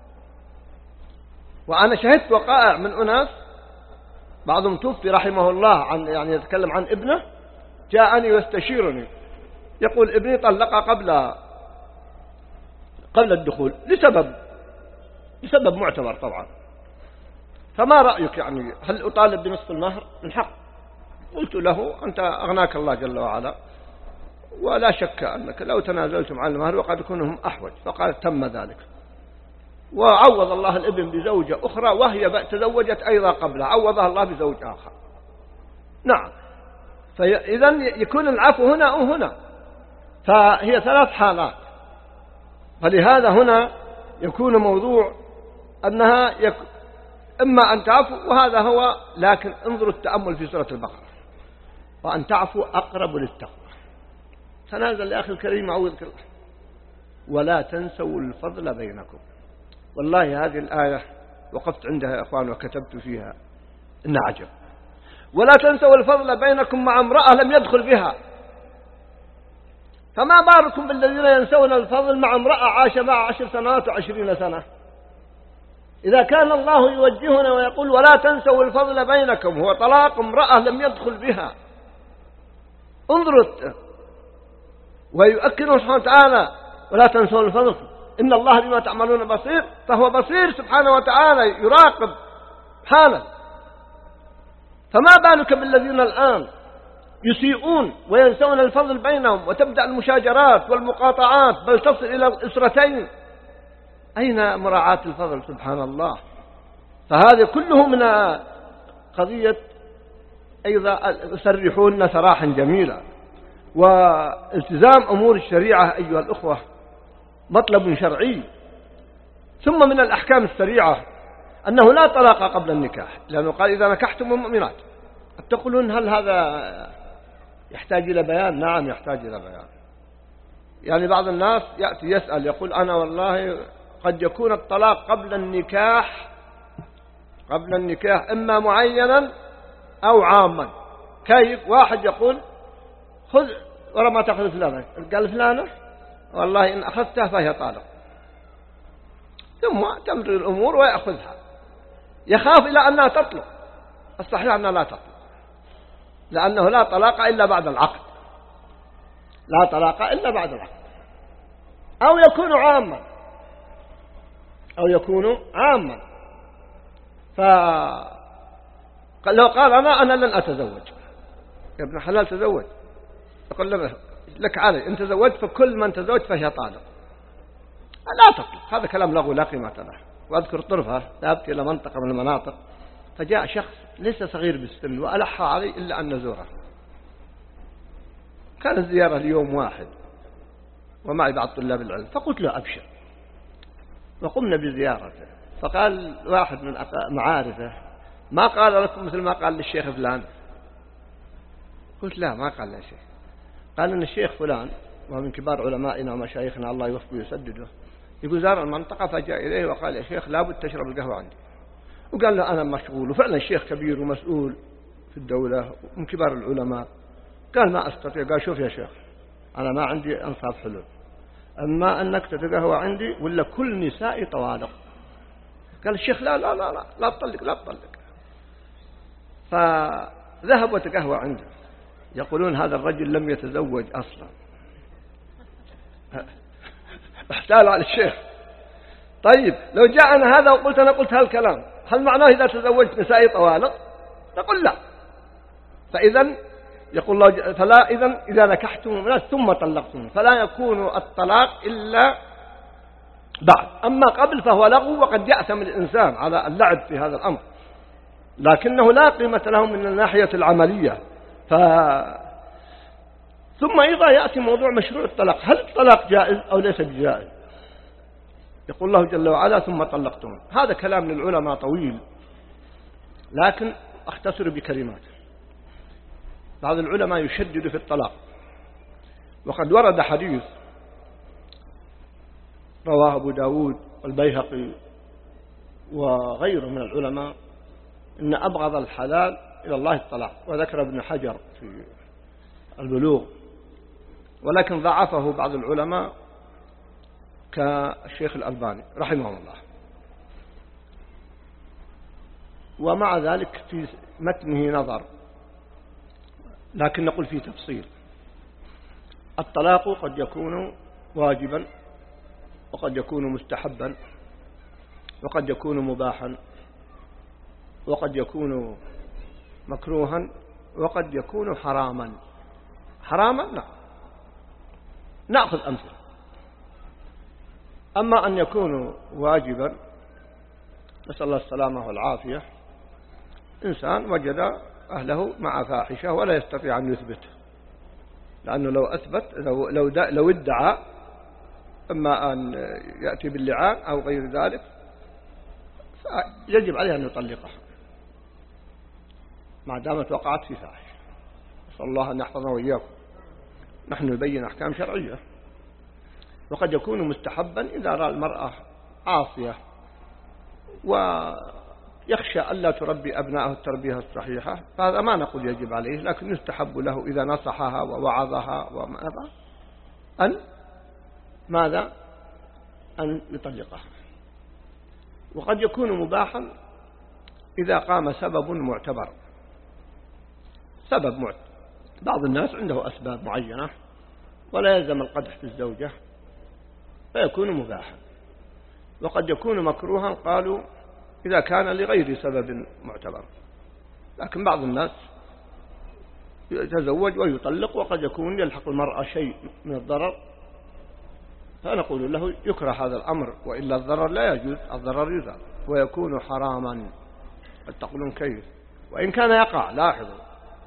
وأنا شهدت وقائع من أناس بعضهم توفي رحمه الله عن يعني يتكلم عن ابنه، جاءني ويستشيرني يقول ابني طلق قبل قبل الدخول لسبب لسبب معتبر طبعا، فما رأيك يعني هل أطالب بنصف المهر؟ من حق. قلت له أنت أغناك الله جل وعلا، ولا شك أنك لو تنازلتم عن المهر وقد يكونوا هم أحوج. فقال تم ذلك، وعوض الله الابن بزوجة أخرى وهي تزوجت أيضا قبلها، عوضها الله بزوج آخر. نعم، فإذا يكون العفو هنا أو هنا. فهي ثلاث حالات. فلهذا هنا يكون موضوع أنها يك... إما أن تعفو، وهذا هو، لكن انظروا التأمل في سورة البقرة، وأن تعفو أقرب للتقوى. تنازل يا أخي الكريم عوضك الله. ولا تنسوا الفضل بينكم. والله هذه الآية وقفت عندها يا أخوان وكتبت فيها إن عجب. ولا تنسوا الفضل بينكم مع امرأة لم يدخل بها، فما بالكم بالذين ينسون الفضل مع امرأة عاش مع عشر سنوات وعشرين سنة. إذا كان الله يوجهنا ويقول ولا تنسوا الفضل بينكم، هو طلاق امرأة لم يدخل بها. انظروا، ويؤكد سبحانه وتعالى ولا تنسوا الفضل إن الله بما تعملون بصير، فهو بصير سبحانه وتعالى، يراقب حالا. فما بالك بالذين الآن يسيئون وينسون الفضل بينهم، وتبدأ المشاجرات والمقاطعات، بل تصل إلى الأسرتين. أين مراعاة الفضل؟ سبحان الله. فهذا كله من قضية أيضا يسرحون سراحا جميلا. والتزام أمور الشريعة أيها الأخوة مطلب شرعي. ثم من الأحكام السريعة أنه لا طلاق قبل النكاح، لأنه قال إذا نكحتم المؤمنات. تقولون هل هذا يحتاج إلى بيان؟ نعم يحتاج إلى بيان. يعني بعض الناس يأتي يسأل يقول أنا والله قد يكون الطلاق قبل النكاح قبل النكاح إما معينا أو عاما. كيف؟ واحد يقول خذ ورا ما تأخذ فلانة، قال فلانة والله إن أخذتها فهي طالق، ثم تمر الأمور ويأخذها، يخاف إلى أنها تطلق. الصحيح أنها لا تطلق، لأنه لا طلاق إلا بعد العقد، لا طلاق إلا بعد العقد. أو يكون عاما أو يكون عاما فلو قال أنا أنا لن أتزوج، يا ابن حلال تزوج، يقول له لك علي إن تزوجت فكل من تزوج فهي طالق، لا تطلق. هذا كلام لغو لا قيمة له. وأذكر طرفها ذهبت إلى منطقة من المناطق، فجاء شخص ليس صغير بالسن وألح علي إلا أن نزوره. كان الزيارة اليوم واحد ومعي بعض طلاب العلم، فقلت له أبشر، وقمنا بزيارته. فقال واحد من معارفه ما قال لكم مثل ما قال للشيخ فلان؟ قلت لا ما قال له شيء. قال إن الشيخ فلان وهو من كبار علمائنا ومشايخنا الله يوفقه ويسدده، يقول زار المنطقة فجاء إليه وقال يا شيخ لابد تشرب القهوة عندي. وقال له أنا مشغول، وفعلا الشيخ كبير ومسؤول في الدولة ومن كبار العلماء. قال ما أستطيع. قال شوف يا شيخ أنا ما عندي أنصاف حلول، أما أنك تتقهوى عندي ولا كل نسائي طوالق. قال الشيخ لا لا لا لا لا تطلق لا تطلق. فذهب وتقهوى عنده. يقولون هذا الرجل لم يتزوج أصلا. احتال على الشيخ. طيب لو جاءنا هذا وقلت أنا قلت هالكلام، هل معناه إذا تزوجت نسائي طوالق؟ نقول لا. فإذا يقول الله فلا إذا إذا نكحتم الناس ثم طلقتم فلا يكون الطلاق إلا بعد. أما قبل فهو لغو، وقد يأثم الإنسان على اللعب في هذا الأمر، لكنه لا قيمة له من الناحية العملية. ف... ثم أيضا يأتي موضوع مشروع الطلاق. هل الطلاق جائز أو ليس بجائز؟ يقول الله جل وعلا ثم طلقتم. هذا كلام للعلماء طويل، لكن أختصر بكلمات. بعض العلماء يشدد في الطلاق، وقد ورد حديث رواه أبو داود والبيهقي وغيره من العلماء إن أبغض الحلال إلى الله الطلاق، وذكر ابن حجر في البلوغ، ولكن ضعفه بعض العلماء كالشيخ الألباني رحمه الله. ومع ذلك في متنه نظر، لكن نقول فيه تفصيل. الطلاق قد يكون واجبا، وقد يكون مستحبا، وقد يكون مباحا، وقد يكون مكروها، وقد يكون حراما. حراما لا، نأخذ أمثلة. أما أن يكون واجبا، نسأل الله السلامة والعافية، إنسان وجد أهله مع فاحشة ولا يستطيع أن يثبت لأنه لو أثبت لو لو لو ادعى إما أن يأتي باللعان أو غير ذلك يجب عليه أن يطلقها ما دامت وقعت في فاحشة. نسأل الله أن يحفظنا وإياكم. نحن نبين أحكام شرعية، وقد يكون مستحبا إذا رأى المرأة عاصية ويخشى ألا تربي أبنائه التربية الصحيحة، فهذا ما نقول يجب عليه، لكن يستحب له إذا نصحها ووعظها وماذا أن ماذا أن يطلقها. وقد يكون مباحا إذا قام سبب معتبر، سبب معتبر. بعض الناس عنده أسباب معينة ولا يلزم القدح في الزوجة فيكون مباحا. وقد يكون مكروها قالوا إذا كان لغير سبب معتبر، لكن بعض الناس يتزوج ويطلق وقد يكون يلحق المرأة شيء من الضرر، فنقول له يكره هذا الأمر، وإلا الضرر لا يجوز، الضرر يزال ويكون حراما. قد تقولون كيف؟ وإن كان يقع. لاحظوا،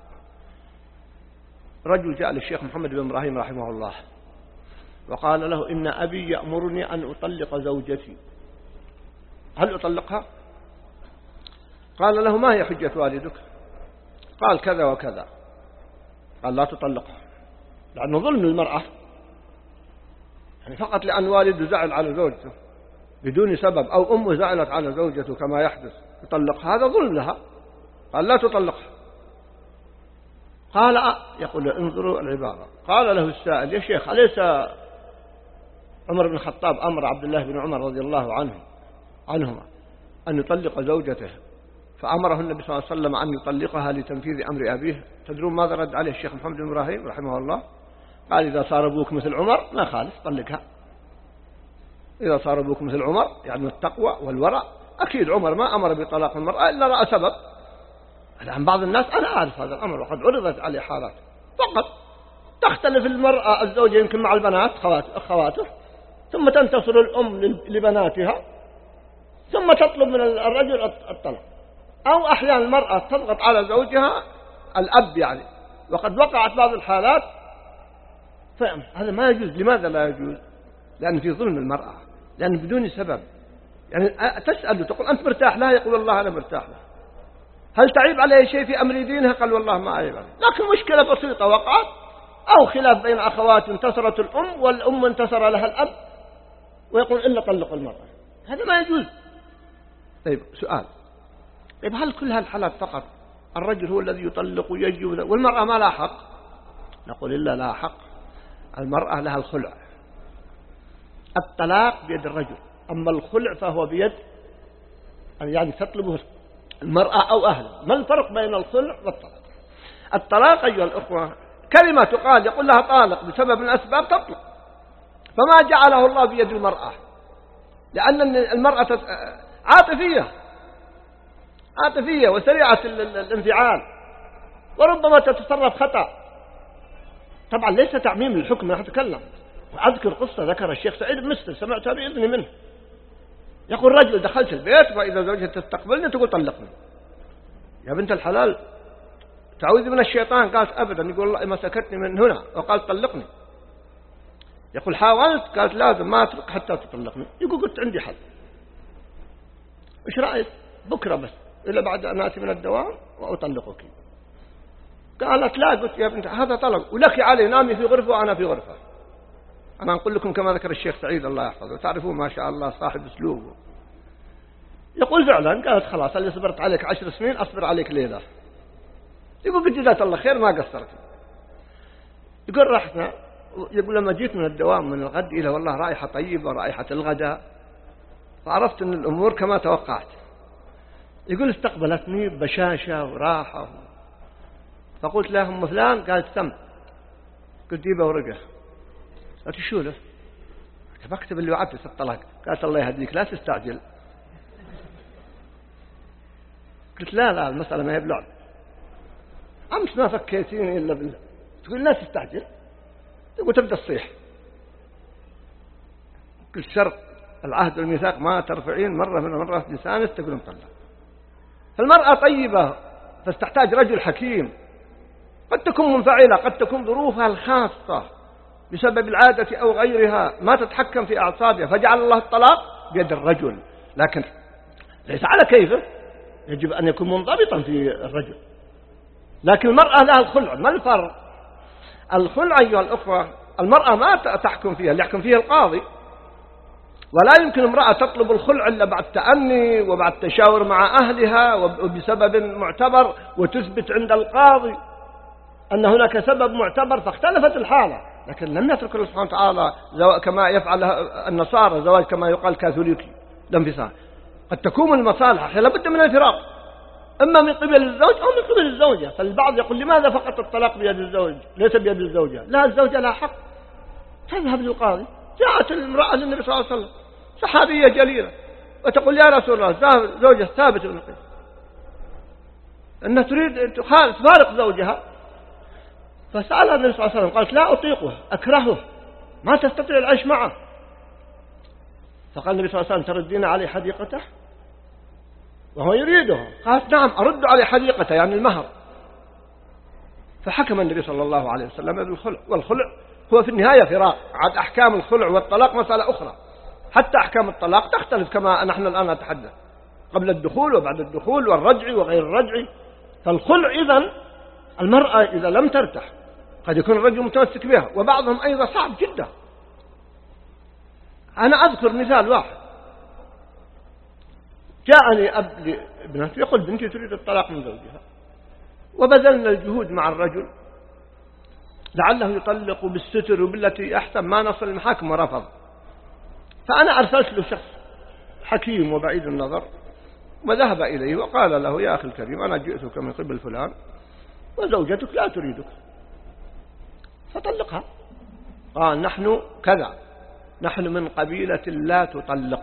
رجل جاء للشيخ محمد بن إبراهيم رحمه الله وقال له إن أبي يأمرني أن أطلق زوجتي، هل أطلقها؟ قال له ما هي حجة والدك؟ قال كذا وكذا. قال لا تطلقها، لأنه ظلم المرأة، يعني فقط لأن والده زعل على زوجته بدون سبب أو أمه زعلت على زوجته كما يحدث يطلقها، هذا ظلم لها. قال لا تطلقها. قال أه. يقول انظروا العبارة. قال له السائل يا شيخ أليس عمر بن الخطاب أمر عبد الله بن عمر رضي الله عنه عنهما أن يطلق زوجته فأمره النبي صلى الله عليه وسلم أن يطلقها لتنفيذ أمر أبيه؟ تدرون ماذا رد عليه الشيخ محمد بن إبراهيم رحمه الله؟ قال إذا صار أبوك مثل عمر ما خالف طلقها. إذا صار أبوك مثل عمر يعني التقوى والورع، أكيد عمر ما أمر بطلاق المرأة إلا رأى سبب. الآن بعض الناس أنا أعرف هذا الأمر وقد عرضت عليه حالات، فقط تختلف المرأة الزوجة يمكن مع البنات أخواته، ثم تنتصر الأم لبناتها ثم تطلب من الرجل الطلاق، أو أحيانا المرأة تضغط على زوجها الأب يعني، وقد وقعت بعض الحالات. فهذا ما يجوز. لماذا لا يجوز؟ لأن في ظلم المرأة، لأن بدون سبب. يعني تسأله تقول أنت مرتاح لها؟ يقول والله أنا مرتاح لها. هل تعيب عليه شيء في أمر دينها؟ قال والله ما أعيب عليه، لكن مشكلة بسيطة وقعت، أو خلاف بين أخوات انتصرت الأم والأم انتصر لها الأب ويقول إلا طلق المرأة، هذا ما يجوز. طيب سؤال، طيب هل كل هالحالات فقط الرجل هو الذي يطلق ويجي والمرأة ما لها حق؟ نقول إلا لها حق. المرأة لها الخلع، الطلاق بيد الرجل، أما الخلع فهو بيد يعني تطلبه المرأة أو أهلها. ما الفرق بين الخلع والطلاق؟ الطلاق أيها الأخوة كلمة تقال يقول لها طالق بسبب من الأسباب تطلق، فما جعله الله بيد المرأة، لأن المرأة عاطفية عاطفية وسريعة الانفعال وربما تتصرف خطأ. طبعا ليس تعميم الحكم، أنا أتكلم وأذكر قصة ذكر الشيخ سعيد بن مسلم سمعتها بإذن منه. يقول رجل دخلت البيت وإذا زوجها تستقبلني تقول طلقني. يا بنت الحلال تعوذ من الشيطان. قالت أبدا. يقول والله ما سكتني من هنا وقال طلقني. يقول حاولت، قالت لازم ما أترك حتى تطلقني. يقول قلت عندي حل، إيش رأيك بكرة بس إلا بعد أن آتي من الدوام وأطلقك؟ قالت لا. قلت يا بنت هذا طلق ولك علي، نامي في غرفة وأنا في غرفة. أنا أقول لكم كما ذكر الشيخ سعيد الله يحفظه، تعرفون ما شاء الله صاحب أسلوبه. يقول فعلا. قالت خلاص اللي صبرت عليك عشر سنين أصبر عليك ليلة. يقول قد جزاك الله خير ما قصرت. يقول رحنا، يقول لما جيت من الدوام من الغد إلى والله رائحة طيبة رائحة الغداء، فعرفت أن الأمور كما توقعت. يقول استقبلتني بشاشة وراحة، فقلت لها أم فلان؟ قالت سم. قلت جيبه ورقة. قالت شو له؟ بكتب اللي وعدت في الطلاق. قالت الله يهديك لا تستعجل. قلت لا لا المسألة ما هي بلعب، أمس ما فكيتيني إلا بالله. تقول لا تستعجل، تقول تبدأ الصيح. قلت شرط العهد والميثاق ما ترفعين مرة من المرات لسانك تقول مطلق. فالمرأة طيبة بس تحتاج رجل حكيم قد تكون منفعلة، قد تكون ظروفها الخاصة بسبب العادة أو غيرها ما تتحكم في أعصابها، فجعل الله الطلاق بيد الرجل، لكن ليس على كيفه، يجب أن يكون منضبطا في الرجل. لكن المرأة لها الخلع. ما الفرق؟ الخلع أيها الأخوة المرأة ما تحكم فيها، اللي يحكم فيها القاضي، ولا يمكن امرأة تطلب الخلع إلا بعد تأني وبعد تشاور مع أهلها وبسبب معتبر، وتثبت عند القاضي أن هناك سبب معتبر فاختلفت الحالة. لكن لم يترك الله سبحانه وتعالى كما يفعل النصارى زواج كما يقال كاثوليكي الانفصال. قد تكون المصالح لابد من الفراق، إما من قبل الزوج أو من قبل الزوجة. فالبعض يقول لماذا فقط الطلاق بيد الزوج ليس بيد الزوجة؟ لا، الزوجة لها حق، تذهب للقاضي. جاءت المرأة للنبي صلى الله عليه وسلم صحابية جليلة وتقول يا رسول الله زوجة ثابت بن قيس أنها تريد تفارق زوجها، فسألها النبي صلى الله عليه وسلم قالت لا أطيقه، أكرهه، ما تستطيع العيش معه. فقال النبي صلى الله عليه وسلم تردين عليه حديقته وهو يريده؟ قالت نعم أرد عليه حديقته يعني المهر. فحكم النبي صلى الله عليه وسلم بالخلع. والخلع هو في النهاية فراق. عاد أحكام الخلع والطلاق مسألة أخرى، حتى أحكام الطلاق تختلف كما نحن الآن نتحدث، قبل الدخول وبعد الدخول والرجع وغير الرجع. فالخلع إذن المرأة إذا لم ترتاح قد يكون الرجل متمسك بها، وبعضهم أيضا صعب جدا. أنا أذكر مثال واحد، جاءني أب لابنتي يقول بنتي تريد الطلاق من زوجها، وبذلنا الجهود مع الرجل لعله يطلق بالستر وبالتي أحسن، ما نصل المحاكم ورفض. فأنا أرسلت له شخص حكيم وبعيد النظر وذهب إليه وقال له يا أخي الكريم أنا جئتك من قبل فلان وزوجتك لا تريدك فطلقها. قال نحن كذا، نحن من قبيلة لا تطلق.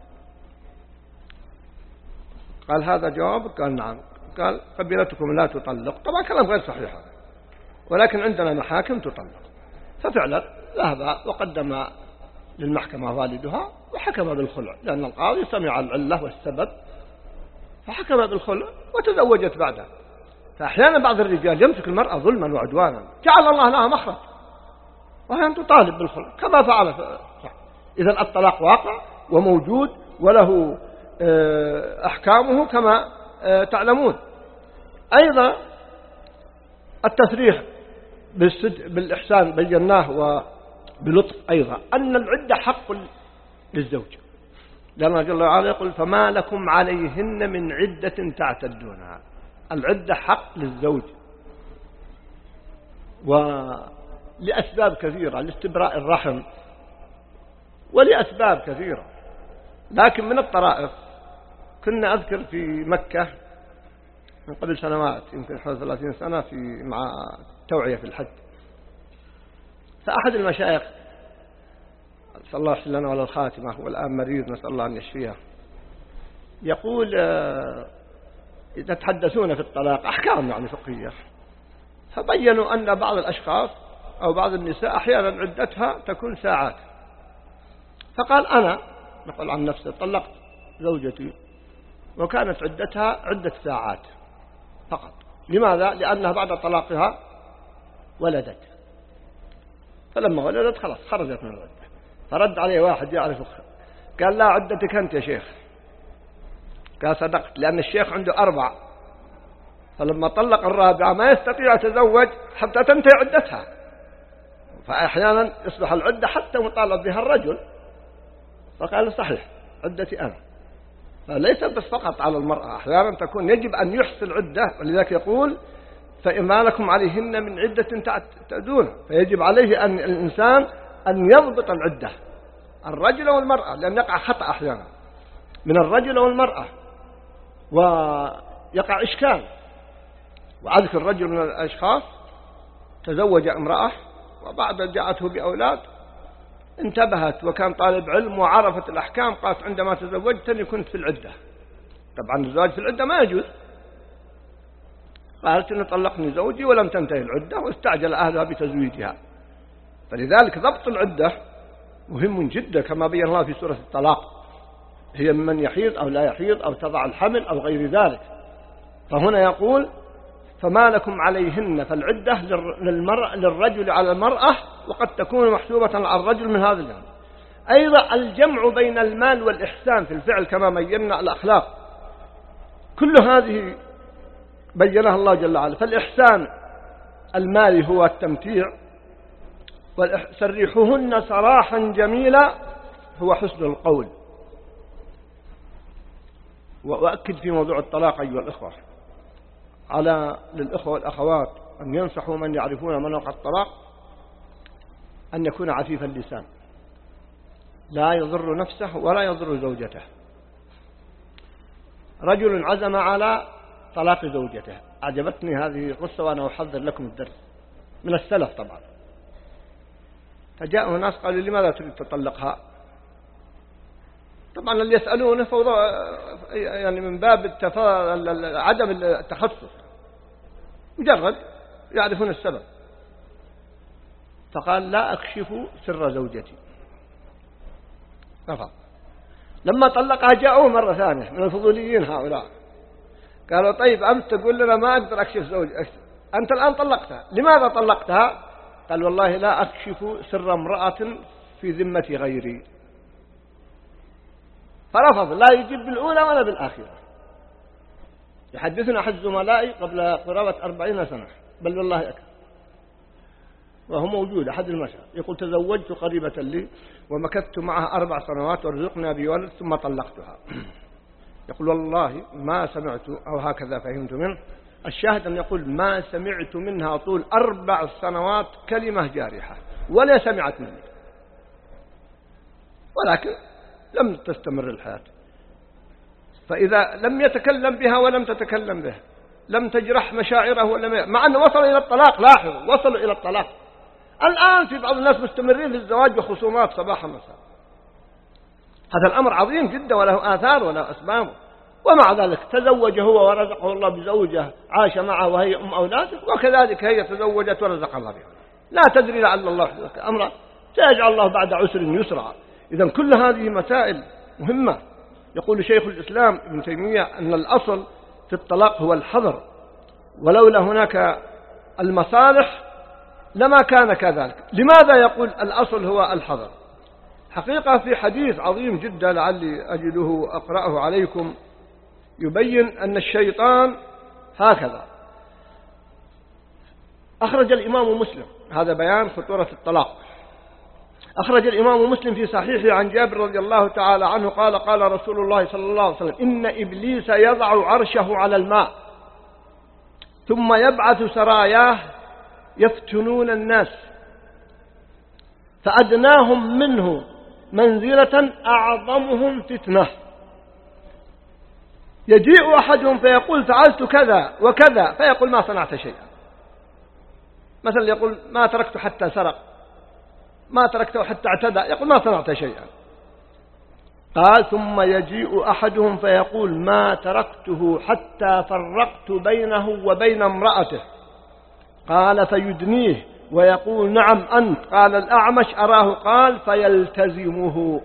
قال هذا جوابك؟ قال نعم. قال قبيلتكم لا تطلق. طبعا كلام غير صحيح هذا، ولكن عندنا محاكم تطلق. ففعلا ذهب وقدم للمحكمة والدها وحكم بالخلع، لأن القاضي سمع العلة والسبب فحكم بالخلع وتزوجت بعدها. فأحيانا بعض الرجال يمسك المرأة ظلما وعدوانا، جعل الله لها مخرج وهي أن تطالب بالخلع كما فعل. إذا الطلاق واقع وموجود وله أحكامه كما تعلمون. أيضا التسريح بالإحسان بيناه وبلطف أيضا أن العدة حق للزوج، لأن جل وعلا يقول فما لكم عليهن من عدة تعتدونها. العدة حق للزوج ولأسباب كثيرة، لاستبراء الرحم ولأسباب كثيرة. لكن من الطرائف كنا أذكر في مكة من قبل سنوات يمكن حوالي ثلاثين سنة في مع توعية في الحج، فأحد المشايخ نسأل الله يحسن لنا ولا الخاتمة هو الآن مريض نسأل الله أن يشفيه، يقول يتحدثون في الطلاق أحكام يعني فقهية، فبينوا أن بعض الأشخاص أو بعض النساء أحيانا عدتها تكون ساعات. فقال أنا نقول عن نفسي طلقت زوجتي وكانت عدتها عدة ساعات فقط. لماذا؟ لأنها بعد طلاقها ولدت، فلما ولدت خلاص خرجت من العدة. فرد عليه واحد يعرفه قال لا عدتك أنت يا شيخ. قال صدقت، لأن الشيخ عنده أربع، فلما طلق الرابعة ما يستطيع يتزوج حتى تنتهي عدتها، فأحيانا يصبح العدة حتى مطالب بها الرجل. فقال صحيح عدتي أنا. فليس بس فقط على المرأة، أحيانا تكون يجب أن يحصل عدة، ولذلك يقول فإما لكم عليهن من عدة تعتدون، فيجب عليه أن الإنسان أن يضبط العدة، الرجل والمرأة، لأن يقع خطأ أحيانا من الرجل والمرأة ويقع إشكال. وأذكر رجل من الأشخاص تزوج امرأة وبعد جاءته بأولاد انتبهت وكان طالب علم وعرفت الأحكام، قالت عندما تزوجتني كنت في العدة. طبعا الزواج في العدة ما يجوز. قالت إنه طلقني زوجي ولم تنتهي العدة واستعجل أهلها بتزويجها. فلذلك ضبط العدة مهم جدا كما بين الله في سورة الطلاق، هي من يحيض أو لا يحيض أو تضع الحمل أو غير ذلك. فهنا يقول فما لكم عليهن فالعدة للمرأة للرجل على المرأة، وقد تكون محسوبة على الرجل من هذا الجانب. أيضا الجمع بين المال والإحسان في الفعل كما بينا الأخلاق، كل هذه بينها الله جل وعلا. فالإحسان المالي هو التمتيع، وسرحوهن سراحا جميلا هو حسن القول. وأؤكد في موضوع الطلاق أيها الإخوة على للإخوة والأخوات أن ينصحوا من يعرفون من وقع الطلاق أن يكون عفيف اللسان، لا يضر نفسه ولا يضر زوجته. رجل عزم على طلاق زوجته، أعجبتني هذه القصة وأنا أحضر لكم الدرس من السلف طبعا. فجاءه ناس قالوا لماذا تريد تطلقها؟ طبعا اللي يسألونه فوضى يعني من باب التفا... عدم التخصص، مجرد يعرفون السبب. فقال لا أكشف سر زوجتي، رفض. لما طلقها جاءوه مرة ثانية من الفضوليين هؤلاء، قالوا طيب أنت تقول لنا ما أقدر أكشف زوجتي، أنت الآن طلقتها، لماذا طلقتها؟ قال والله لا أكشف سر امرأة في ذمة غيري. فرفض، لا يجيب بالأولى ولا بالآخرة. يحدثنا أحد زملائي قبل قرابة أربعين سنة، بل والله أكثر، وهو موجود أحد المشايخ، يقول تزوجت قريبة لي ومكثت معها أربع سنوات ورزقنا بولد ثم طلقتها. يقول والله ما سمعت، أو هكذا فهمت منه، الشاهد أن يقول ما سمعت منها طول أربع سنوات كلمة جارحة ولا سمعت مني، ولكن لم تستمر الحياة. فإذا لم يتكلم بها ولم تتكلم به، لم تجرح مشاعره ولم، مع أنه وصلوا إلى الطلاق، لاحظوا وصلوا إلى الطلاق. الآن في بعض الناس مستمرين في الزواج بخصومات صباحا مساء. هذا الأمر عظيم جدا وله آثار وله أسباب، ومع ذلك تزوج هو ورزقه الله بزوجة عاش معه وهي أم أولاده، وكذلك هي تزوجت ورزق الله بها. لا تدري لعل الله أمره سيجعل الله بعد عسر يسرا. إذن كل هذه مسائل مهمة. يقول شيخ الإسلام ابن تيمية أن الأصل في الطلاق هو الحظر، ولولا هناك المصالح لما كان كذلك. لماذا يقول الأصل هو الحظر؟ حقيقة في حديث عظيم جدا لعلي أجده أقرأه عليكم يبين أن الشيطان هكذا. أخرج الإمام مسلم، هذا بيان خطورة الطلاق. أخرج الإمام مسلم في صحيحه عن جابر رضي الله تعالى عنه قال قال رسول الله صلى الله عليه وسلم إن إبليس يضع عرشه على الماء ثم يبعث سراياه يفتنون الناس، فأدناهم منه منزلة أعظمهم فتنة. يجيء أحدهم فيقول فعلت كذا وكذا، فيقول ما صنعت شيئا. مثلا يقول ما تركت حتى سرق، ما تركته حتى اعتدى، يقول ما صنعت شيئا. قال ثم يجيء أحدهم فيقول ما تركته حتى فرقت بينه وبين امرأته. قال فيدنيه ويقول نعم أنت. قال الأعمش أراه قال فيلتزمه.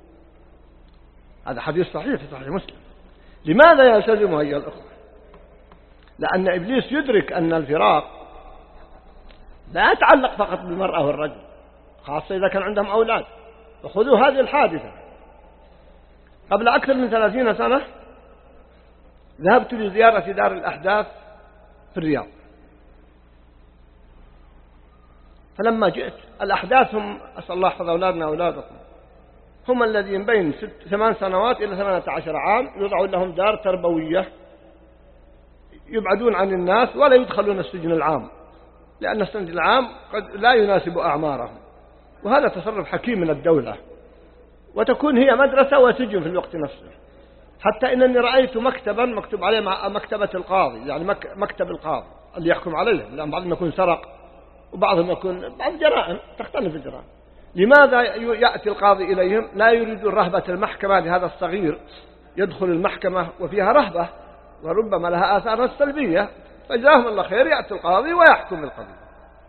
هذا حديث صحيح في صحيح مسلم. لماذا يلتزمه أيها الأخوة؟ لأن إبليس يدرك أن الفراق لا يتعلق فقط بالمرأة والرجل، خاصة إذا كان عندهم أولاد. وخذوا هذه الحادثة، قبل أكثر من ثلاثين سنة ذهبت لزيارة دار الأحداث في الرياض. فلما جئت الأحداث هم أسأل الله يحفظ أولادنا أولادكم، هم الذين بين ست ثمان سنوات إلى ثمانية عشر عام يضعون لهم دار تربوية، يبعدون عن الناس ولا يدخلون السجن العام، لأن السجن العام قد لا يناسب أعمارهم. وهذا تصرف حكيم من الدولة، وتكون هي مدرسة وسجن في الوقت نفسه. حتى إنني رأيت مكتبا مكتوب عليه مع مكتبة القاضي، يعني مكتب القاضي اللي يحكم عليه، لأن بعضهم يكون سرق وبعضهم يكون بعض جرائم تختلف الجرائم. لماذا يأتي القاضي إليهم؟ لا يريدون رهبة المحكمة لهذا الصغير يدخل المحكمة وفيها رهبة وربما لها آثار سلبية، فجزاهم الله خير يأتي القاضي ويحكم القضية.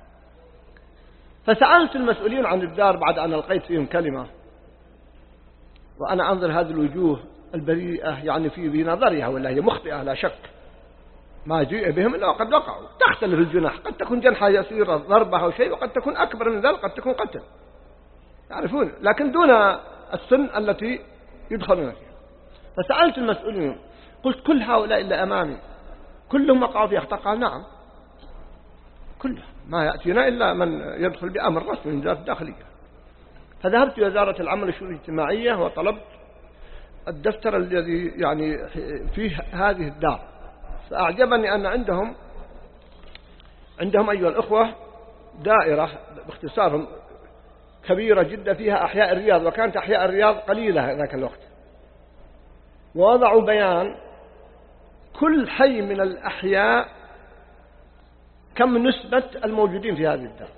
فسألت المسؤولين عن الدار بعد أن ألقيت فيهم كلمة، وأنا أنظر هذه الوجوه البريئة يعني في بنظرها ولا هي مخطئة لا شك، ما جيء بهم إلا وقد وقعوا. تختلف الجناح، قد تكون جنحة يسيرة ضربة أو شيء، وقد تكون أكبر من ذلك، قد تكون قتل، تعرفون، لكن دون السن التي يدخلون فيها. فسألت المسؤولين قلت كل هؤلاء اللي أمامي كلهم وقعوا في أخطاء؟ قال نعم كلهم، ما يأتينا إلا من يدخل بأمر رسمي من وزارة الداخلية. فذهبت إلى وزارة العمل والشؤون الاجتماعية وطلبت الدفتر الذي يعني فيه هذه الدار. فأعجبني أن عندهم عندهم أيها الأخوة دائرة باختصارهم كبيرة جدا فيها أحياء الرياض، وكانت أحياء الرياض قليلة ذاك الوقت، ووضعوا بيان كل حي من الأحياء كم نسبة الموجودين في هذه الدار.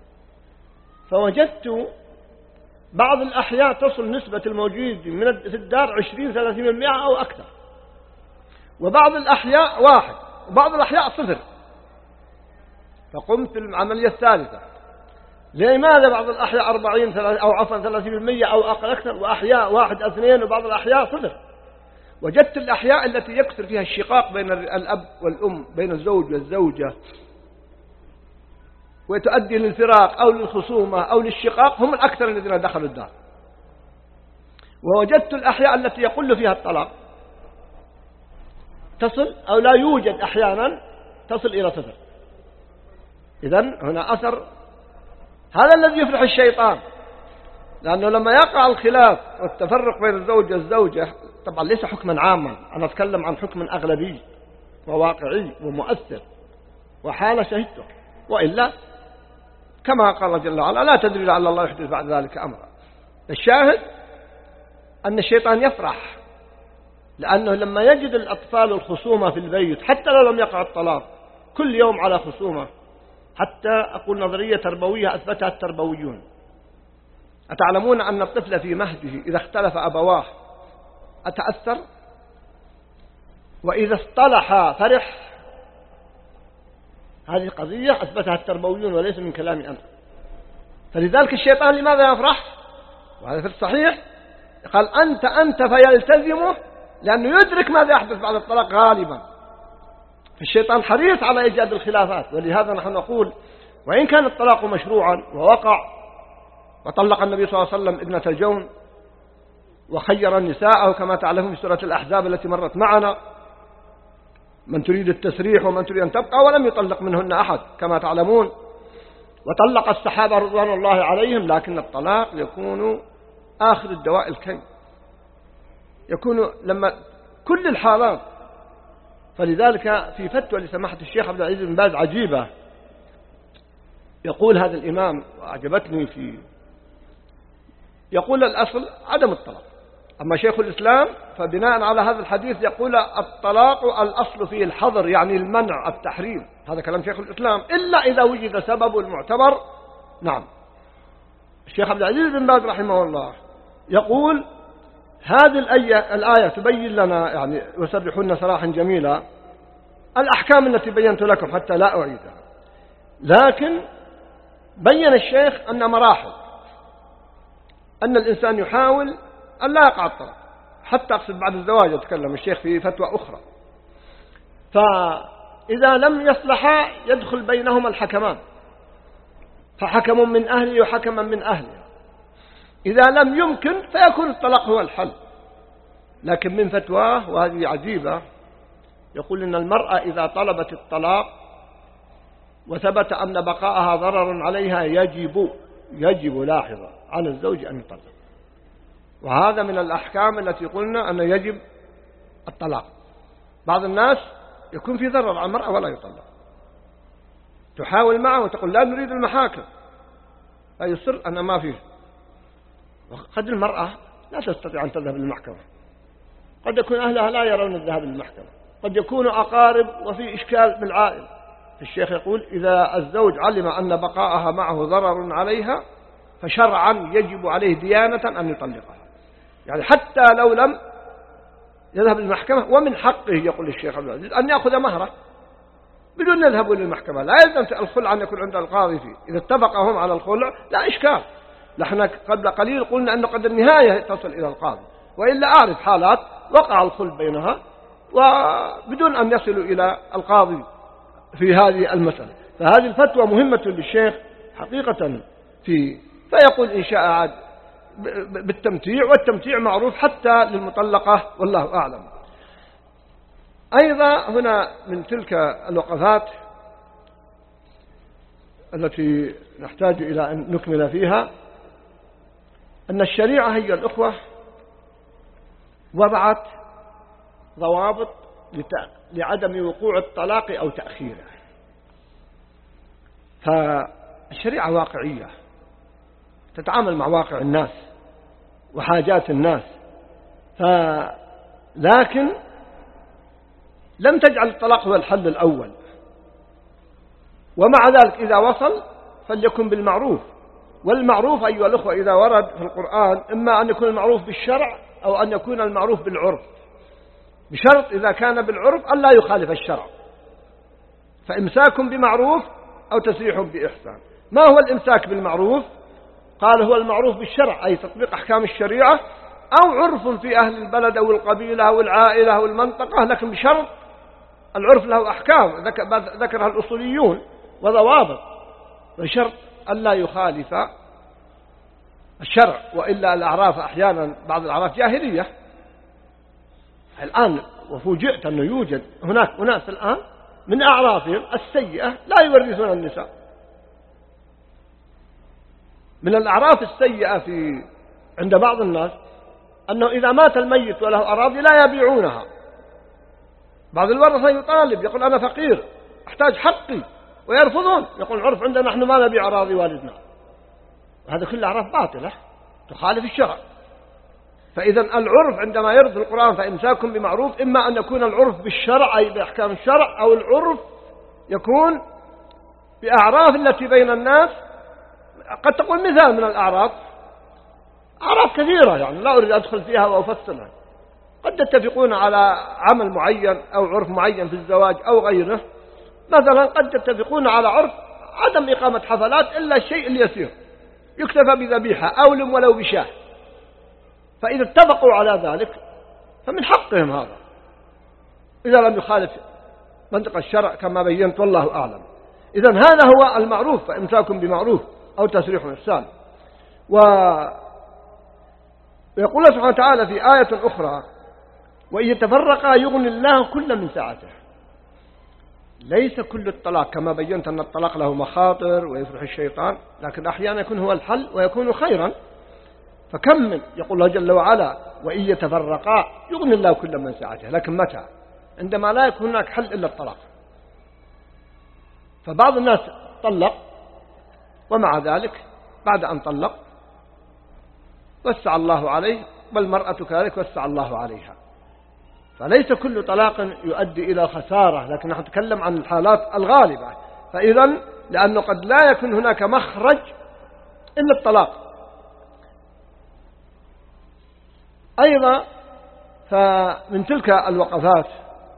فوجدت بعض الأحياء تصل نسبة الموجود من في الدار عشرين ثلاثين بالمئة أو أكثر، وبعض الأحياء واحد، وبعض الأحياء صفر. فقمت بالعملية الثالثة، لماذا بعض الأحياء أربعين أو عفوا ثلاثين بالمئة أو أقل أكثر، وأحياء واحد اثنين، وبعض الأحياء صفر. وجدت الأحياء التي يكثر فيها الشقاق بين الأب والأم، بين الزوج والزوجة، وتؤدي للفراق أو للخصومة أو للشقاق، هم الأكثر الذين دخلوا الدار. ووجدت الأحياء التي يقل فيها الطلاق تصل أو لا يوجد أحيانا تصل إلى صفر. إذن هنا أثر، هذا الذي يفرح الشيطان، لأنه لما يقع الخلاف والتفرق بين الزوج والزوجة، طبعا ليس حكما عاما، أنا أتكلم عن حكم أغلبي وواقعي ومؤثر وحالة شهدته، وإلا كما قال جل وعلا لا تدري لعل الله يحدث بعد ذلك أمرا. الشاهد أن الشيطان يفرح، لأنه لما يجد الأطفال الخصومة في البيت، حتى لو لم يقع الطلاق، كل يوم على خصومة، حتى أقول نظرية تربوية أثبتها التربويون. أتعلمون أن الطفل في مهده إذا اختلف أبواه أتأثر، وإذا اصطلحا فرح؟ هذه قضية أثبتها التربويون وليس من كلامي أنا. فلذلك الشيطان لماذا يفرح؟ وهذا في الصحيح، قال أنت أنت فيلتزمه، لأنه يدرك ماذا يحدث بعد الطلاق غالبا. فالشيطان حريص على إيجاد الخلافات. ولهذا نحن نقول وإن كان الطلاق مشروعا ووقع، وطلق النبي صلى الله عليه وسلم ابنة الجون وخير النساء كما تعلمون في سورة الأحزاب التي مرت معنا، من تريد التسريح ومن تريد أن تبقى، ولم يطلق منهن أحد كما تعلمون، وطلق الصحابة رضوان الله عليهم. لكن الطلاق يكون آخر الدواء الكي، يكون لما كل الحالات. فلذلك في فتوى لسماحة الشيخ عبد العزيز بن باز عجيبة، يقول هذا الإمام وأعجبتني، في يقول الأصل عدم الطلاق، أما شيخ الإسلام فبناء على هذا الحديث يقول الطلاق الأصل فيه الحظر، يعني المنع التحريم. هذا كلام شيخ الإسلام، إلا إذا وجد سبب المعتبر. نعم، الشيخ عبد العزيز بن باز رحمه الله يقول هذه الآية, الآية تبين لنا يعني وسرحون سراحا جميلا الأحكام التي بينت لكم حتى لا أعيدها. لكن بين الشيخ أن مراحل، أن الإنسان يحاول أن لا يقع الطلاق، حتى أقصد بعد الزواج، يتكلم الشيخ في فتوى أخرى. فإذا لم يصلحا يدخل بينهما الحكمان، فحكم من أهله وحكما من أهله. إذا لم يمكن فيكون الطلاق هو الحل. لكن من فتواه، وهذه عجيبة، يقول إن المرأة إذا طلبت الطلاق وثبت أن بقاءها ضرر عليها يجب يجب لاحظة على الزوج أن يطلق. وهذا من الأحكام التي قلنا أن يجب الطلاق. بعض الناس يكون في ضرر على المرأة ولا يطلق، تحاول معه وتقول لا نريد المحاكم، فيصر أن ما فيه. وقد المرأة لا تستطيع أن تذهب للمحكمة، قد يكون أهلها لا يرون الذهاب للمحكمة، قد يكون أقارب وفي إشكال بالعائل. الشيخ يقول إذا الزوج علم أن بقاءها معه ضرر عليها فشرعا يجب عليه ديانة أن يطلقها، يعني حتى لو لم يذهب للمحكمة. ومن حقه يقول الشيخ عبد العزيز أن يأخذ مهره بدون أن يذهبوا للمحكمة. لا يلزم الخلع أن يكون عند القاضي فيه، إذا اتفق هم على الخلع لا إشكال. نحن قبل قليل قلنا أنه قد النهاية تصل إلى القاضي، وإلا أعرف حالات وقع الخلع بينها وبدون أن يصلوا إلى القاضي في هذه المسألة. فهذه الفتوى مهمة للشيخ حقيقة في فيقول إن شاء عاد بالتمتيع، والتمتيع معروف حتى للمطلقة والله أعلم. أيضا هنا من تلك الوقفات التي نحتاج إلى أن نكمل فيها أن الشريعة هي الأخوة وضعت ضوابط لعدم وقوع الطلاق أو تأخيره. فالشريعة واقعية تتعامل مع واقع الناس وحاجات الناس، لكن لم تجعل الطلاق هو الحل الأول، ومع ذلك إذا وصل فليكن بالمعروف. والمعروف أيها الأخوة إذا ورد في القرآن إما أن يكون المعروف بالشرع أو أن يكون المعروف بالعرف، بشرط إذا كان بالعرف أن لا يخالف الشرع، فإمساك بمعروف أو تسريح بإحسان. ما هو الإمساك بالمعروف؟ قال هو المعروف بالشرع، أي تطبيق أحكام الشريعة، أو عرف في أهل البلد أو القبيلة أو العائلة أو المنطقة، لكن بشرط العرف له أحكام ذكرها الأصوليون وضوابط، بشرط ألا يخالف الشرع. وإلا الأعراف أحيانا بعض الأعراف جاهلية الآن، وفوجئت أنه يوجد هناك أناس الآن من أعرافهم السيئة لا يورثون النساء. من الأعراف السيئة في عند بعض الناس أنه إذا مات الميت وله أراضي لا يبيعونها. بعض الورثة يطالب يقول أنا فقير أحتاج حقي، ويرفضون، يقول العرف عندنا نحن ما نبيع أراضي والدنا. وهذا كل أعراف باطلة تخالف الشرع. فإذا العرف عندما يرد في القرآن فإمساك بمعروف، إما أن يكون العرف بالشرع أي بأحكام الشرع، أو العرف يكون بأعراف التي بين الناس. قد تقول مثال من الأعراف، أعراف كثيرة يعني لا أريد أدخل فيها وأفصلها، قد تتفقون على عمل معين أو عرف معين في الزواج أو غيره. مثلا قد تتفقون على عرف عدم إقامة حفلات إلا الشيء اليسير يكتفى بذبيحة أو لم ولو بشاه، فإذا اتفقوا على ذلك فمن حقهم هذا إذا لم يخالف منطق الشرع كما بينت والله أعلم. إذن هذا هو المعروف، فإمساك بمعروف أو تسريح بإحسان. ويقول الله سبحانه وتعالى في آية أخرى وإن يتفرقا يغني الله كل من سعته. ليس كل الطلاق كما بينت أن الطلاق له مخاطر ويفرح الشيطان، لكن أحيانا يكون هو الحل ويكون خيرا. فكم من يقول الله جل وعلا وإن يتفرقا يغني الله كل من سعته، لكن متى؟ عندما لا يكون هناك حل إلا الطلاق. فبعض الناس طلق ومع ذلك بعد أن طلق وسع الله عليه، والمرأة كذلك وسع الله عليها. فليس كل طلاق يؤدي إلى خسارة، لكن نحن نتكلم عن الحالات الغالبة. فإذا لأنه قد لا يكون هناك مخرج إلا الطلاق. أيضا فمن تلك الوقفات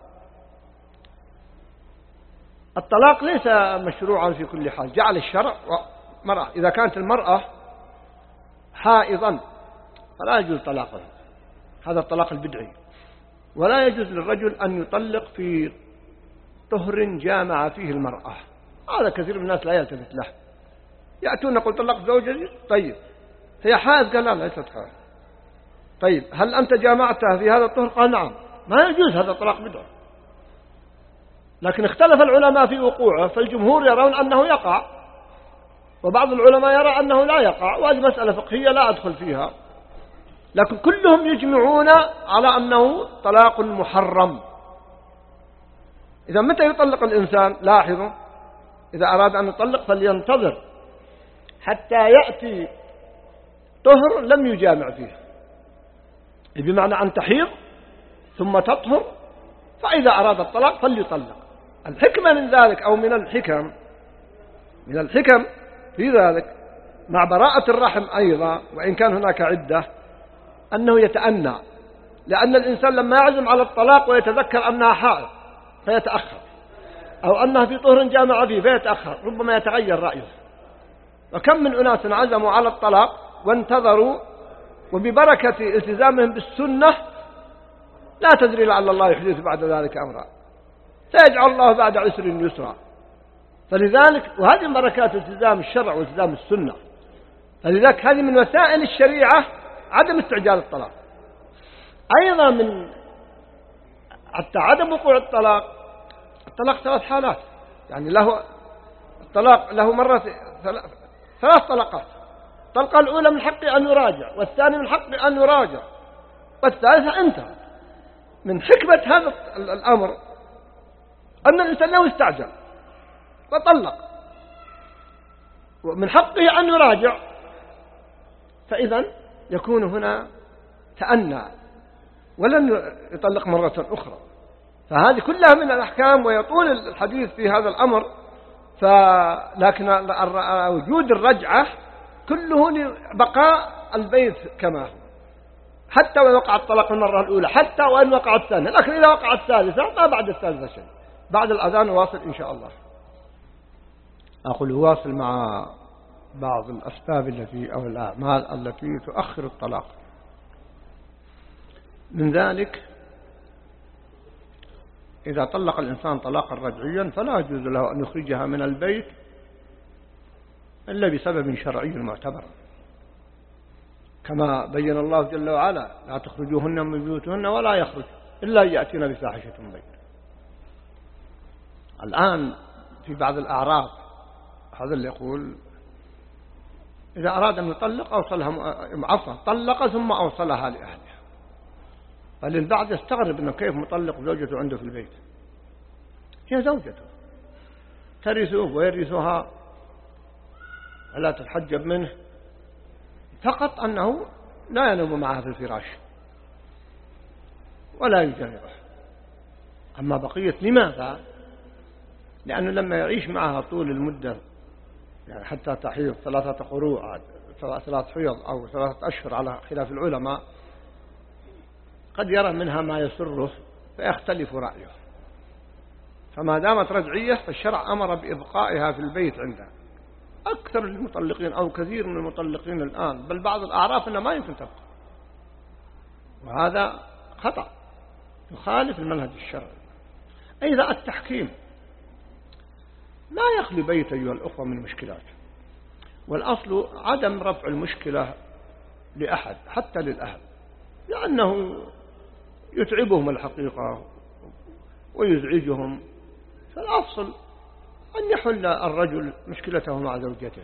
الطلاق ليس مشروعا في كل حال. جعل الشرع مرأة إذا كانت المرأة حائضا فلا يجوز طلاقها، هذا الطلاق البدعي. ولا يجوز للرجل أن يطلق في طهر جامع فيه المرأة، هذا كثير من الناس لا يلتفت له. يأتون يقول طلقت زوجتي، طيب هي حائض؟ قال لا ليست حائض. طيب هل أنت جامعتها في هذا الطهر؟ قال نعم. ما يجوز، هذا طلاق بدعي. لكن اختلف العلماء في وقوعه، فالجمهور يرون أنه يقع، وبعض العلماء يرى أنه لا يقع، وهذه مسألة فقهية لا أدخل فيها. لكن كلهم يجمعون على أنه طلاق محرم. إذا متى يطلق الإنسان؟ لاحظوا، إذا أراد أن يطلق فلينتظر حتى يأتي طهر لم يجامع فيه، بمعنى أن تحيض ثم تطهر، فإذا أراد الطلاق فليطلق. الحكمة من ذلك أو من الحكم من الحكم في ذلك مع براءة الرحم أيضا، وإن كان هناك عدة، أنه يتأنى، لأن الإنسان لما يعزم على الطلاق ويتذكر أنها حائض فيتأخر، أو أنها في طهر جامع فيه فيتأخر، ربما يتغير رأيه. وكم من أناس عزموا على الطلاق وانتظروا، وببركة التزامهم بالسنة لا تدري لعل الله يحدث بعد ذلك أمرا، سيجعل الله بعد عسر يسرا. فلذلك وهذه من بركات التزام الشرع والتزام السنة. فلذلك هذه من وسائل الشريعة عدم استعجال الطلاق. أيضا من حتى عدم وقوع الطلاق، الطلاق ثلاث حالات، يعني له الطلاق له مرة ثلاث طلقات. الطلقة الأولى من حقه أن يراجع، والثاني من حقه أن يراجع، والثالثة انتهى. من حكمة هذا الأمر أن الإنسان لو استعجل وطلق ومن حقه أن يراجع، فإذا يكون هنا تأنى ولن يطلق مرة أخرى. فهذه كلها من الأحكام، ويطول الحديث في هذا الأمر. لكن وجود الرجعة كله لبقاء البيت كما هو، حتى وإن وقع الطلاق المرة الأولى، حتى وإن وقع الثانية. لكن إذا وقع الثالثة ما بعد الثالثة شيء. بعد الأذان واصل إن شاء الله. أقول واصل مع بعض الأسباب التي أو الأعمال التي تؤخر الطلاق. من ذلك إذا طلق الإنسان طلاقا رجعيا فلا يجوز له أن يخرجها من البيت إلا بسبب شرعي معتبر، كما بين الله جل وعلا: لا تخرجوهن من بيوتهن ولا يخرج إلا أن يأتين بفاحشة مبينة. الآن في بعض الأعراف هذا اللي يقول إذا أراد أن يطلق أوصلها عفوا طلق ثم أوصلها لأهلها. فللبعض يستغرب أنه كيف مطلق زوجته عنده في البيت، هي زوجته ترثه ويرثها ولا تتحجب منه، فقط أنه لا ينام معها في الفراش ولا يجامعه. أما بقية لماذا؟ لأنه لما يعيش معها طول المدة، يعني حتى تحيض ثلاثة قروء سواء ثلاث حيض أو ثلاثة أشهر على خلاف العلماء، قد يرى منها ما يسره فيختلف رأيه. فما دامت رجعية فالشرع أمر بإبقائها في البيت عنده. أكثر المطلقين أو كثير من المطلقين الآن، بل بعض الأعراف أنها ما يمكن تبقى، وهذا خطأ يخالف المنهج الشرعي. أيضا التحكيم لا يخلي بيت أيها الأخوة من مشكلات، والأصل عدم رفع المشكلة لأحد حتى للأهل، لأنه يتعبهم الحقيقة ويزعجهم. فالأصل أن يحل الرجل مشكلته مع زوجته.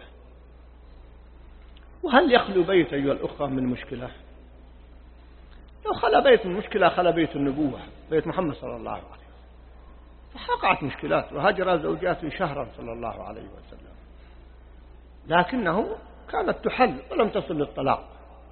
وهل يخلو بيت أيها الأخوة من مشكلة؟ لو خلى بيت من مشكلة خلى بيت النبوة، بيت محمد صلى الله عليه وسلم، فحقعت مشكلات وهجر زوجاته شهرا صلى الله عليه وسلم، لكنه كانت تحل ولم تصل للطلاق.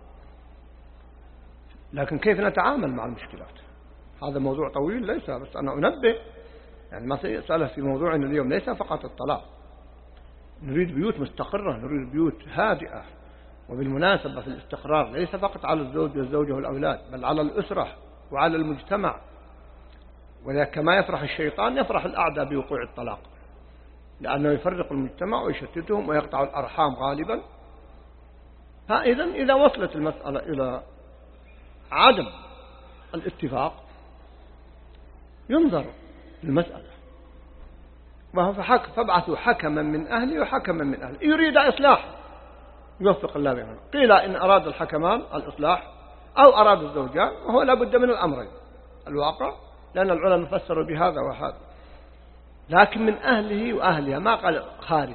لكن كيف نتعامل مع المشكلات؟ هذا موضوع طويل، ليس بس أنا أنبه، يعني ما سأله في موضوعنا اليوم ليس فقط الطلاق. نريد بيوت مستقرة، نريد بيوت هادئة. وبالمناسبة في الاستقرار ليس فقط على الزوج والزوجة والأولاد، بل على الأسرة وعلى المجتمع. ولكن كما يفرح الشيطان يفرح الأعداء بوقوع الطلاق، لأنه يفرق المجتمع ويشتتهم ويقطع الأرحام غالبا. فإذا إذا وصلت المسألة إلى عدم الاتفاق ينظر المسألة، وهو فحك فابعثوا حكما من أهلي وحكما من أهلي يريد إصلاح يوفق الله بينهم. قيل إن أراد الحكمان الإصلاح أو أراد الزوجان، وهو لا بد من الأمرين الواقع، لأن العلماء فسروا بهذا وهذا. لكن من أهله وأهلها، ما قال خارجي.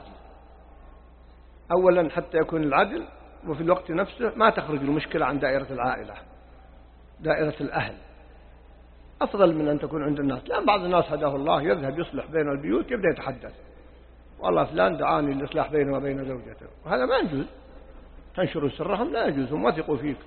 أولا حتى يكون العدل، وفي الوقت نفسه ما تخرج المشكلة عن دائرة العائلة، دائرة الأهل أفضل من أن تكون عند الناس. لأن بعض الناس هداه الله يذهب يصلح بين البيوت، يبدأ يتحدث والله فلان دعاني للإصلاح بينه وبين زوجته، وهذا ما يجوز. تنشروا سرهم لا يجوز، هم وثقوا فيك.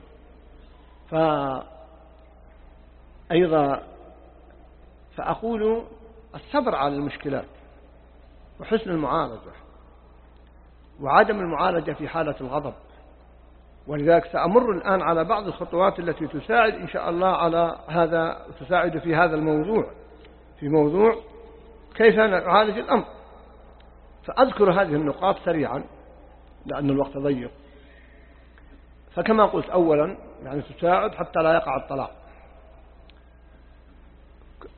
فأيضا فأقول الصبر على المشكلات وحسن المعالجة وعدم المعالجة في حالة الغضب. ولذلك سأمر الآن على بعض الخطوات التي تساعد إن شاء الله على هذا، تساعد في هذا الموضوع، في موضوع كيف نعالج الأمر. فأذكر هذه النقاط سريعا لأن الوقت ضيق. فكما قلت أولا يعني تساعد حتى لا يقع الطلاق.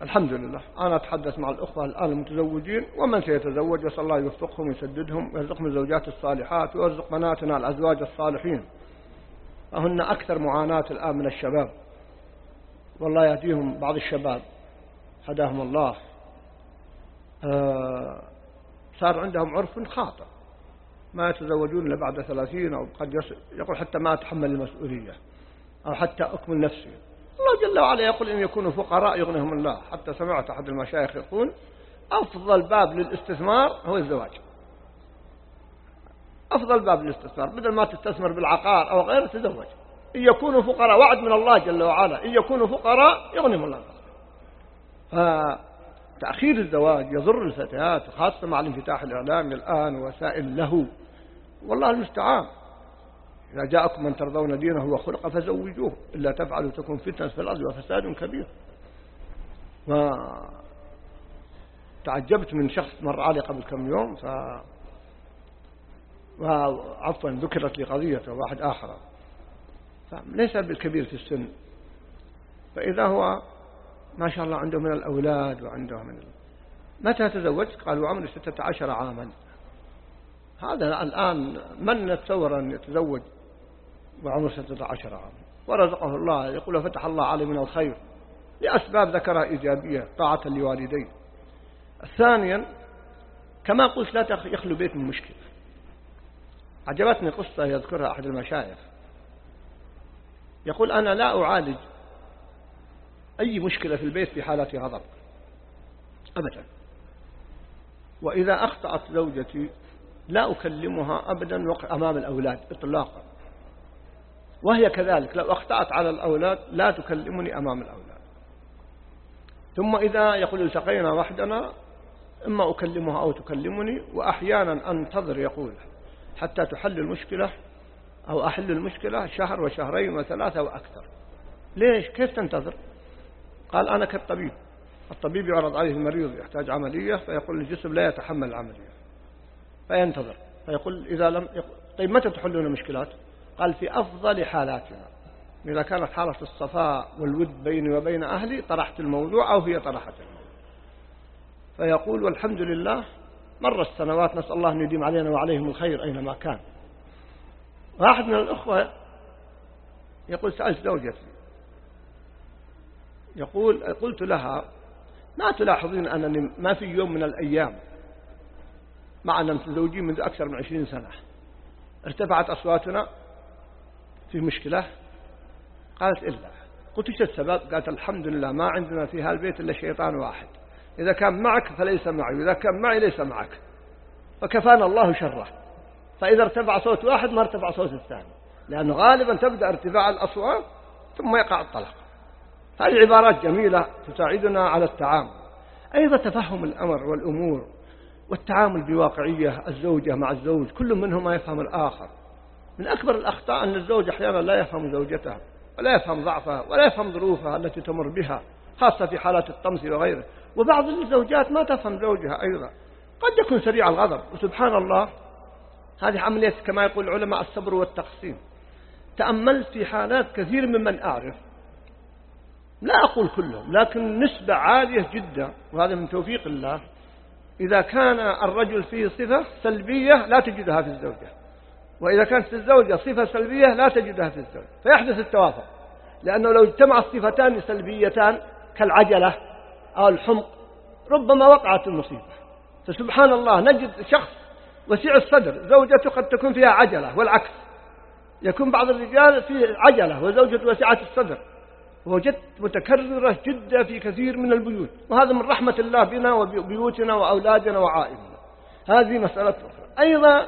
الحمد لله أنا أتحدث مع الأخوة الآن المتزوجين ومن سيتزوج، وصلى الله يوفقهم ويسددهم ويرزقهم الزوجات الصالحات ويرزق بناتنا الأزواج الصالحين. فهن أكثر معاناة الآن من الشباب، والله يهديهم. بعض الشباب هداهم الله آه صار عندهم عرف خاطئ، ما يتزوجون إلا بعد ثلاثين، أو قد يقول حتى ما أتحمل المسؤولية، أو حتى أكمل نفسي. الله جل وعلا يقول إن يكونوا فقراء يغنيهم الله. حتى سمعت أحد المشايخ يقول أفضل باب للاستثمار هو الزواج، أفضل باب للاستثمار، بدل ما تستثمر بالعقار أو غيره تزوج. إن يكونوا فقراء، وعد من الله جل وعلا، إن يكونوا فقراء يغنيهم الله. فتأخير الزواج يضر الفتيات، خاصة مع الانفتاح الإعلامي الآن ووسائل له، والله المستعان. إذا جاءكم من ترضون دينه وخلقه فزوجوه، إلا تفعلوا تكون فتنة في الأرض وفساد كبير. وتعجبت من شخص مر علي قبل كم يوم، ف وعفوا ذكرت لي قضية واحد آخر ليس بالكبير في السن، فإذا هو ما شاء الله عنده من الأولاد وعنده من ال... متى تزوجت؟ قالوا عمري ستة عشر عاما. هذا الآن من نتصور أن يتزوج وعمره ستة عشر عاما ورزقه الله؟ يقول فتح الله عليه من الخير لأسباب ذكرها إيجابية، طاعة لوالديه. ثانيا كما قلت لا يخلو بيت من مشكلة. عجبتني قصة يذكرها أحد المشايخ، يقول أنا لا أعالج أي مشكلة في البيت في حالة غضب أبدا، وإذا أخطأت زوجتي لا أكلمها أبدا أمام الأولاد إطلاقا، وهي كذلك لو أخطأت على الأولاد لا تكلمني أمام الأولاد. ثم إذا يقول التقينا وحدنا إما أكلمها أو تكلمني، وأحيانا أنتظر يقول حتى تحل المشكلة أو أحل المشكلة شهر وشهرين وثلاثة وأكثر. ليش؟ كيف تنتظر؟ قال أنا كالطبيب، الطبيب يعرض عليه المريض يحتاج عملية فيقول الجسم لا يتحمل العملية فينتظر، فيقول إذا لم يقول طيب متى تحلون المشكلات؟ قال في أفضل حالاتنا، إذا كانت حالة الصفاء والود بيني وبين أهلي طرحت الموضوع أو هي طرحت الموضوع. فيقول والحمد لله مر السنوات، نسأل الله أن يديم علينا وعليهم الخير أينما كان. واحد من الأخوة يقول سألت زوجتي، يقول قلت لها ما تلاحظين أنني ما في يوم من الأيام معنا متزوجين منذ أكثر من عشرين سنة ارتفعت أصواتنا في مشكلة؟ قالت إلا. قلت ايش السبب؟ قالت الحمد لله ما عندنا في هالبيت إلا شيطان واحد، إذا كان معك فليس معي، وإذا كان معي ليس معك، فكفانا الله شره. فإذا ارتفع صوت واحد ما ارتفع صوت الثاني، لأنه غالبا تبدأ ارتفاع الأصوات ثم يقع الطلاق. هذه عبارات جميلة تساعدنا على التعامل. أيضا تفهم الأمر والأمور والتعامل بواقعية، الزوجة مع الزوج كل منهما يفهم الآخر. من أكبر الأخطاء أن الزوج أحيانا لا يفهم زوجته ولا يفهم ضعفها ولا يفهم ظروفها التي تمر بها، خاصة في حالات الطمس وغيره. وبعض الزوجات ما تفهم زوجها أيضا، قد يكون سريع الغضب، وسبحان الله هذه عملية كما يقول العلماء الصبر والتقسيم. تأملت في حالات كثير ممن أعرف، لا أقول كلهم لكن نسبة عالية جدا، وهذا من توفيق الله، إذا كان الرجل فيه صفة سلبية لا تجدها في الزوجة، وإذا كانت في الزوجة صفة سلبية لا تجدها في الزوج، فيحدث التوافق. لأنه لو اجتمع الصفتان سلبيتان كالعجلة أو الحمق ربما وقعت المصيبة. فسبحان الله نجد شخص وسيع الصدر زوجته قد تكون فيها عجلة، والعكس يكون بعض الرجال فيه عجلة وزوجته وسيعة الصدر، وجدت متكررة جدا في كثير من البيوت، وهذا من رحمة الله بنا وبيوتنا وأولادنا وعائلنا. هذه مسألة أخرى. أيضا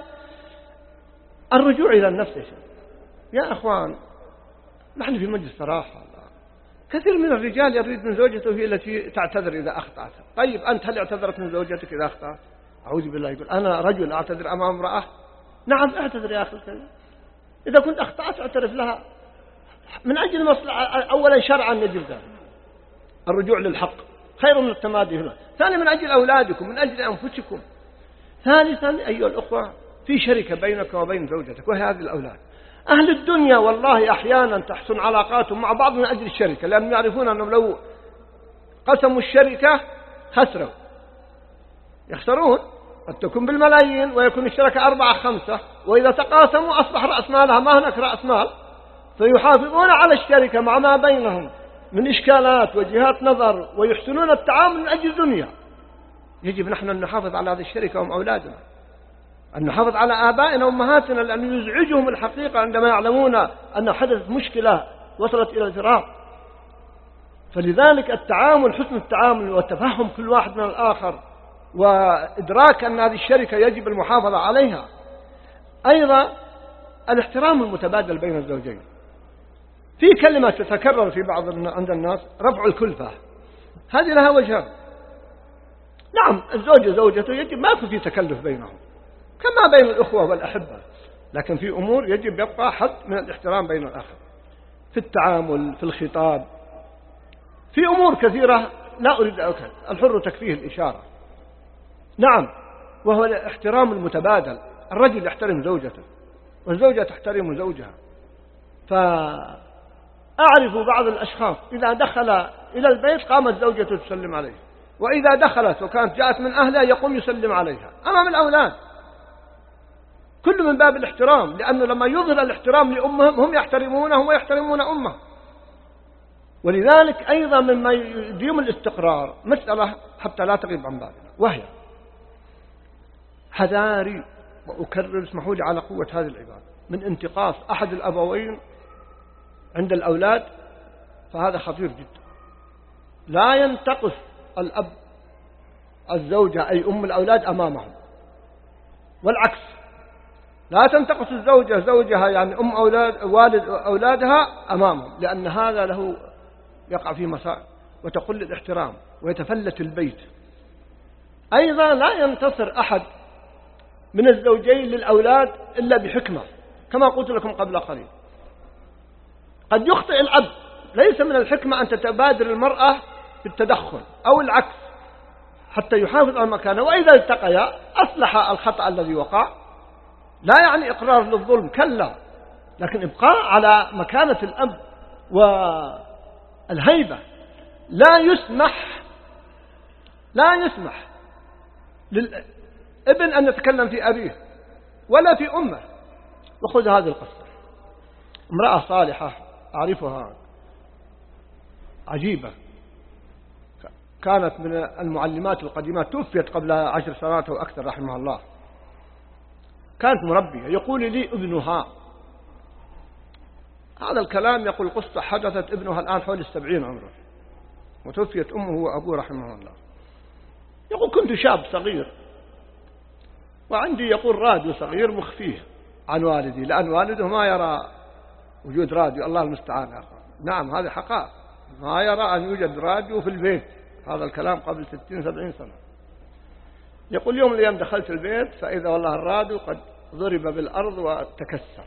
الرجوع إلى النفس. يا أخوان نحن في مجلس صراحة، كثير من الرجال يريد من زوجته هي التي تعتذر إذا أخطأت. طيب أنت هل اعتذرت من زوجتك إذا أخطأت؟ أعوذ بالله. يقول أنا رجل أعتذر أمام امرأة؟ نعم اعتذر يا أخي الكريم، إذا كنت أخطأت اعترف لها من أجل المصلحة. أولا شرعا يجب ذلك، الرجوع للحق خير من التمادي هنا. ثانيا من أجل أولادكم، من أجل أنفسكم. ثالثا أيها الأخوة في شركة بينك وبين زوجتك وهي هذه الأولاد. أهل الدنيا والله أحيانا تحسن علاقاتهم مع بعض من أجل الشركة، لأنهم يعرفون أنهم لو قسموا الشركة خسروا، يخسرون، قد تكون بالملايين ويكون الشركة أربعة خمسة، وإذا تقاسموا أصبح رأس مالها ما هناك رأس مال، فيحافظون على الشركة مع ما بينهم من إشكالات وجهات نظر ويحسنون التعامل من أجل دنيا. يجب نحن أن نحافظ على هذه الشركة وهم أولادنا، أن نحافظ على آبائنا وأمهاتنا، لأن يزعجهم الحقيقة عندما يعلمون أن حدثت مشكلة وصلت إلى الفراق. فلذلك التعامل، حسن التعامل والتفهم كل واحد من الآخر، وإدراك أن هذه الشركة يجب المحافظة عليها. أيضا الاحترام المتبادل بين الزوجين. في كلمة تتكرر في بعض عند الناس، رفع الكلفة، هذه لها وجهان. نعم الزوجة زوجته يجب ما يكون في تكلف بينهم كما بين الأخوة والأحبة، لكن في أمور يجب يبقى حد من الاحترام بين الآخر، في التعامل، في الخطاب، في أمور كثيرة لا أريد أكل، الحر تكفيه الإشارة. نعم، وهو الاحترام المتبادل، الرجل يحترم زوجته والزوجة تحترم زوجها. فأعرف بعض الأشخاص إذا دخل إلى البيت قامت زوجته تسلم عليه، وإذا دخلت وكانت جاءت من أهلها يقوم يسلم عليها أمام الأولاد، كل من باب الاحترام، لأنه لما يظهر الاحترام لأمهم هم يحترمونه ويحترمون أمه. ولذلك أيضا مما يديم الاستقرار مسألة حتى لا تغيب عن بالنا، وهي حذاري وأكرر، اسمحوا لي على قوة هذه العبارة، من انتقاص أحد الأبوين عند الأولاد، فهذا خطير جدا. لا ينتقص الأب الزوجة أي أم الأولاد أمامهم، والعكس، لا تنتقص الزوجة زوجها يعني أم أولاد والد أولادها أمامهم، لأن هذا له يقع فيه مسائل وتقل الاحترام ويتفلت البيت. أيضا لا ينتصر أحد من الزوجين للأولاد إلا بحكمة، كما قلت لكم قبل قليل. قد يخطئ الأب، ليس من الحكمة أن تتبادر المرأة بالتدخل أو العكس حتى يحافظ على مكانه، وإذا التقيا أصلح الخطأ الذي وقع، لا يعني إقرار للظلم، كلا، لكن إبقاء على مكانة الأب والهيبة. لا يسمح لا يسمح للابن أن يتكلم في أبيه ولا في أمه. وخذ هذه القصة، امرأة صالحة أعرفها عجيبة، كانت من المعلمات القديمات، توفيت قبل عشر سنوات أو أكثر رحمها الله، كانت مربية. يقول لي ابنها هذا الكلام، يقول قصة حدثت، ابنها الآن حول السبعين عمره، وتوفيت أمه وأبوه رحمه الله. يقول كنت شاب صغير وعندي يقول راديو صغير مخفيه عن والدي، لأن والده ما يرى وجود راديو، الله المستعان يا أخوان. نعم هذه حقائق، ما يرى أن يوجد راديو في البيت، هذا الكلام قبل ستين سبعين سنة. يقول يوم الأيام دخلت البيت فإذا والله الراديو قد ضرب بالأرض وتكسر،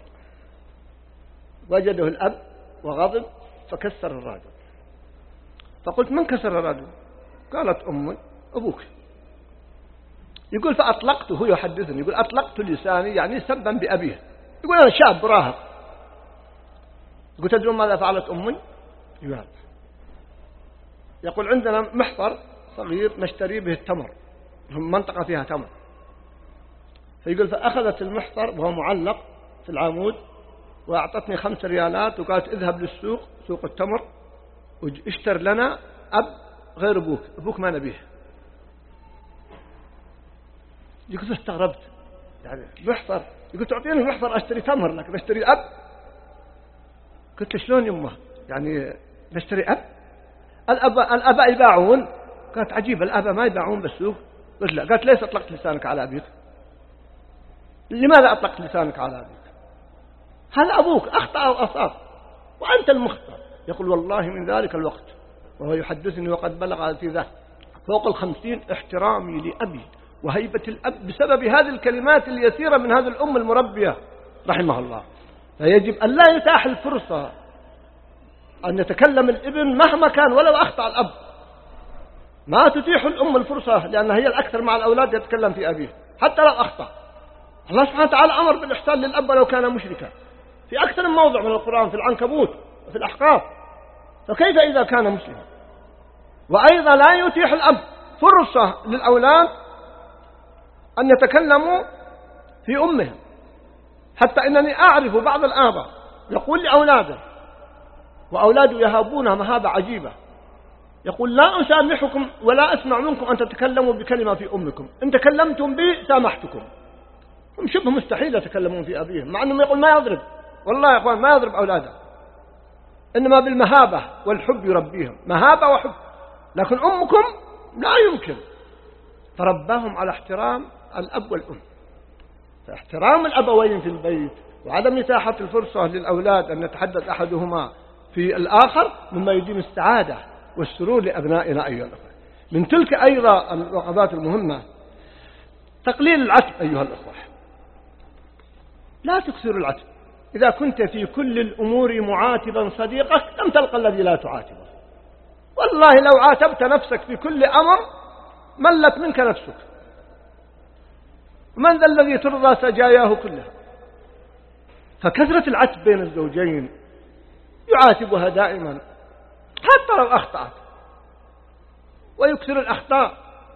وجده الأب وغضب فكسر الراديو. فقلت من كسر الراديو؟ قالت أمي أبوك. يقول فأطلقته، هو يحدثني، يقول أطلقت لساني يعني سبا بأبيه. يقول أنا شاب راهق. قلت تدرون ماذا فعلت أمي؟ يقول يقول عندنا محفر صغير نشتري به التمر، منطقة فيها تمر. فيقول فأخذت المحفر وهو معلق في العمود وأعطتني خمس ريالات وقالت اذهب للسوق، سوق التمر، واشتر لنا أب غير أبوك، أبوك ما نبيه. يقول استغربت، يعني محفر، يقول تعطيني المحفر أشتري تمر لكن أشتري أب؟ قلت له شلون يمه يعني نشتري أب؟ الأباء الأباء يباعون. قالت عجيب، الأباء ما يباعون بالسوق؟ قلت لا. قالت ليش أطلقت لسانك على أبيك؟ لماذا أطلقت لسانك على أبيك؟ هل أبوك أخطأ أو أصاب وأنت المخطئ؟ يقول والله من ذلك الوقت وهو يحدثني وقد بلغ في ذا فوق الخمسين احترامي لأبي وهيبة الأب بسبب هذه الكلمات اليسيرة من هذه الأم المربية رحمه الله. فيجب أن لا يتاح الفرصة أن يتكلم الابن مهما كان ولو أخطأ الأب، ما تتيح الأم الفرصة، لأن هي الأكثر مع الأولاد يتكلم في أبيه حتى لو أخطأ. الله سبحانه وتعالى أمر بالإحسان للأب ولو كان مشركا في أكثر من موضع من القرآن، في العنكبوت وفي الأحقاف، فكيف إذا كان مسلما؟ وأيضا لا يتيح الأب فرصة للأولاد أن يتكلموا في أمهم، حتى إنني أعرف بعض الآباء يقول لأولاده، وأولاده يهابونها مهابة عجيبة، يقول لا أسامحكم ولا أسمع منكم أن تتكلموا بكلمة في أمكم، إن تكلمتم بي سامحتكم. هم شبه مستحيل يتكلمون في أبيهم، مع أنهم يقول ما يضرب، والله يا أخوان ما يضرب أولاده، إنما بالمهابة والحب يربيهم، مهابة وحب. لكن أمكم لا يمكن. فرباهم على احترام الأب والأم، فاحترام الأبوين في البيت وعدم إتاحة الفرصة للأولاد أن يتحدث أحدهما في الآخر مما يديم السعادة والسرور لأبنائنا أيها الأخوة. من تلك أيضا الوقفات المهمة تقليل العتب أيها الأخوة. لا تكثر العتب. إذا كنت في كل الأمور معاتبا صديقك لم تلقى الذي لا تعاتبه. والله لو عاتبت نفسك في كل أمر ملت منك نفسك. من ذا الذي ترضى سجاياه كلها؟ فكثرة العتب بين الزوجين يعاتبها دائما حتى لو أخطأت، ويكثر الأخطاء.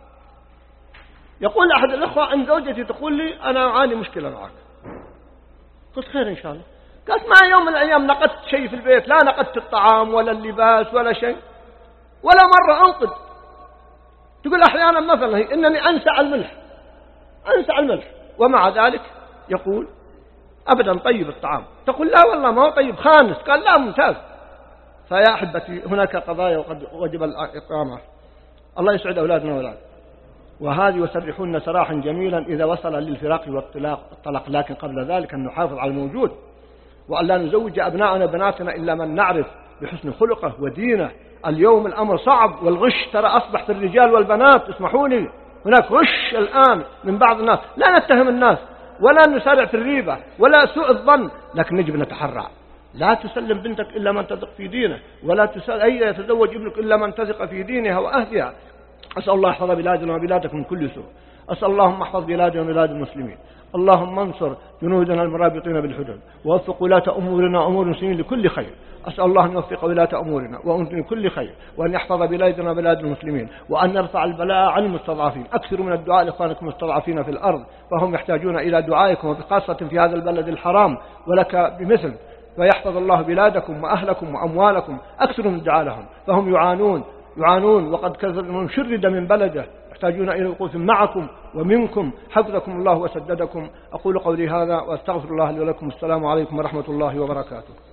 يقول أحد الأخوة عن زوجتي تقول لي أنا أعاني مشكلة معك. قلت خير إن شاء الله. قالت ما يوم من الأيام نقدت شيء في البيت، لا نقدت الطعام ولا اللباس ولا شيء، ولا مرة أنقد. تقول أحيانا مثلا إنني أنسى الملح أنسى الملح ومع ذلك يقول أبدا طيب الطعام. تقول لا والله ما هو طيب خانس. قال لا ممتاز. فيا أحبتي هناك قضايا وقد وجب الإقامة. الله يسعد أولادنا وأولاد. وهذه وسرحون سراحا جميلا إذا وصل للفراق والطلاق، لكن قبل ذلك أن نحافظ على الموجود، وأن لا نزوج أبناءنا بناتنا إلا من نعرف بحسن خلقه ودينه. اليوم الأمر صعب، والغش ترى أصبح في الرجال والبنات. اسمحوا لي، هناك غش الآن من بعض الناس. لا نتهم الناس ولا نسارع في الريبة ولا سوء الظن، لكن نجب نتحرى. لا تسلم بنتك إلا من تثق في دينه، ولا أي يتزوج ابنك إلا من تثق في دينها وأهلها. أسأل الله يحفظ بلادنا وبلادكم من كل سوء. أسأل اللهم احفظ بلادنا وبلاد المسلمين. اللهم انصر جنودنا المرابطين بالحدود، ووفق ولاة أمورنا أمور المسلمين لكل خير. أسأل الله أن يوفق ولاة أمورنا وأمور لكل خير، وأن يحفظ بلادنا وبلاد المسلمين، وأن يرفع البلاء عن المستضعفين. أكثروا من الدعاء لإخوانكم المستضعفين في الأرض، فهم يحتاجون إلى دعائكم، وبخاصة في هذا البلد الحرام، ولك بمثل. فيحفظ الله بلادكم وأهلكم وأموالكم. أكثروا من الدعاء لهم، فهم يعانون يعانون وقد كثر من شرد من بلده، يحتاجون إلى وقوف معكم ومنكم. حفظكم الله وسددكم. أقول قولي هذا وأستغفر الله لي ولكم. السلام عليكم ورحمة الله وبركاته.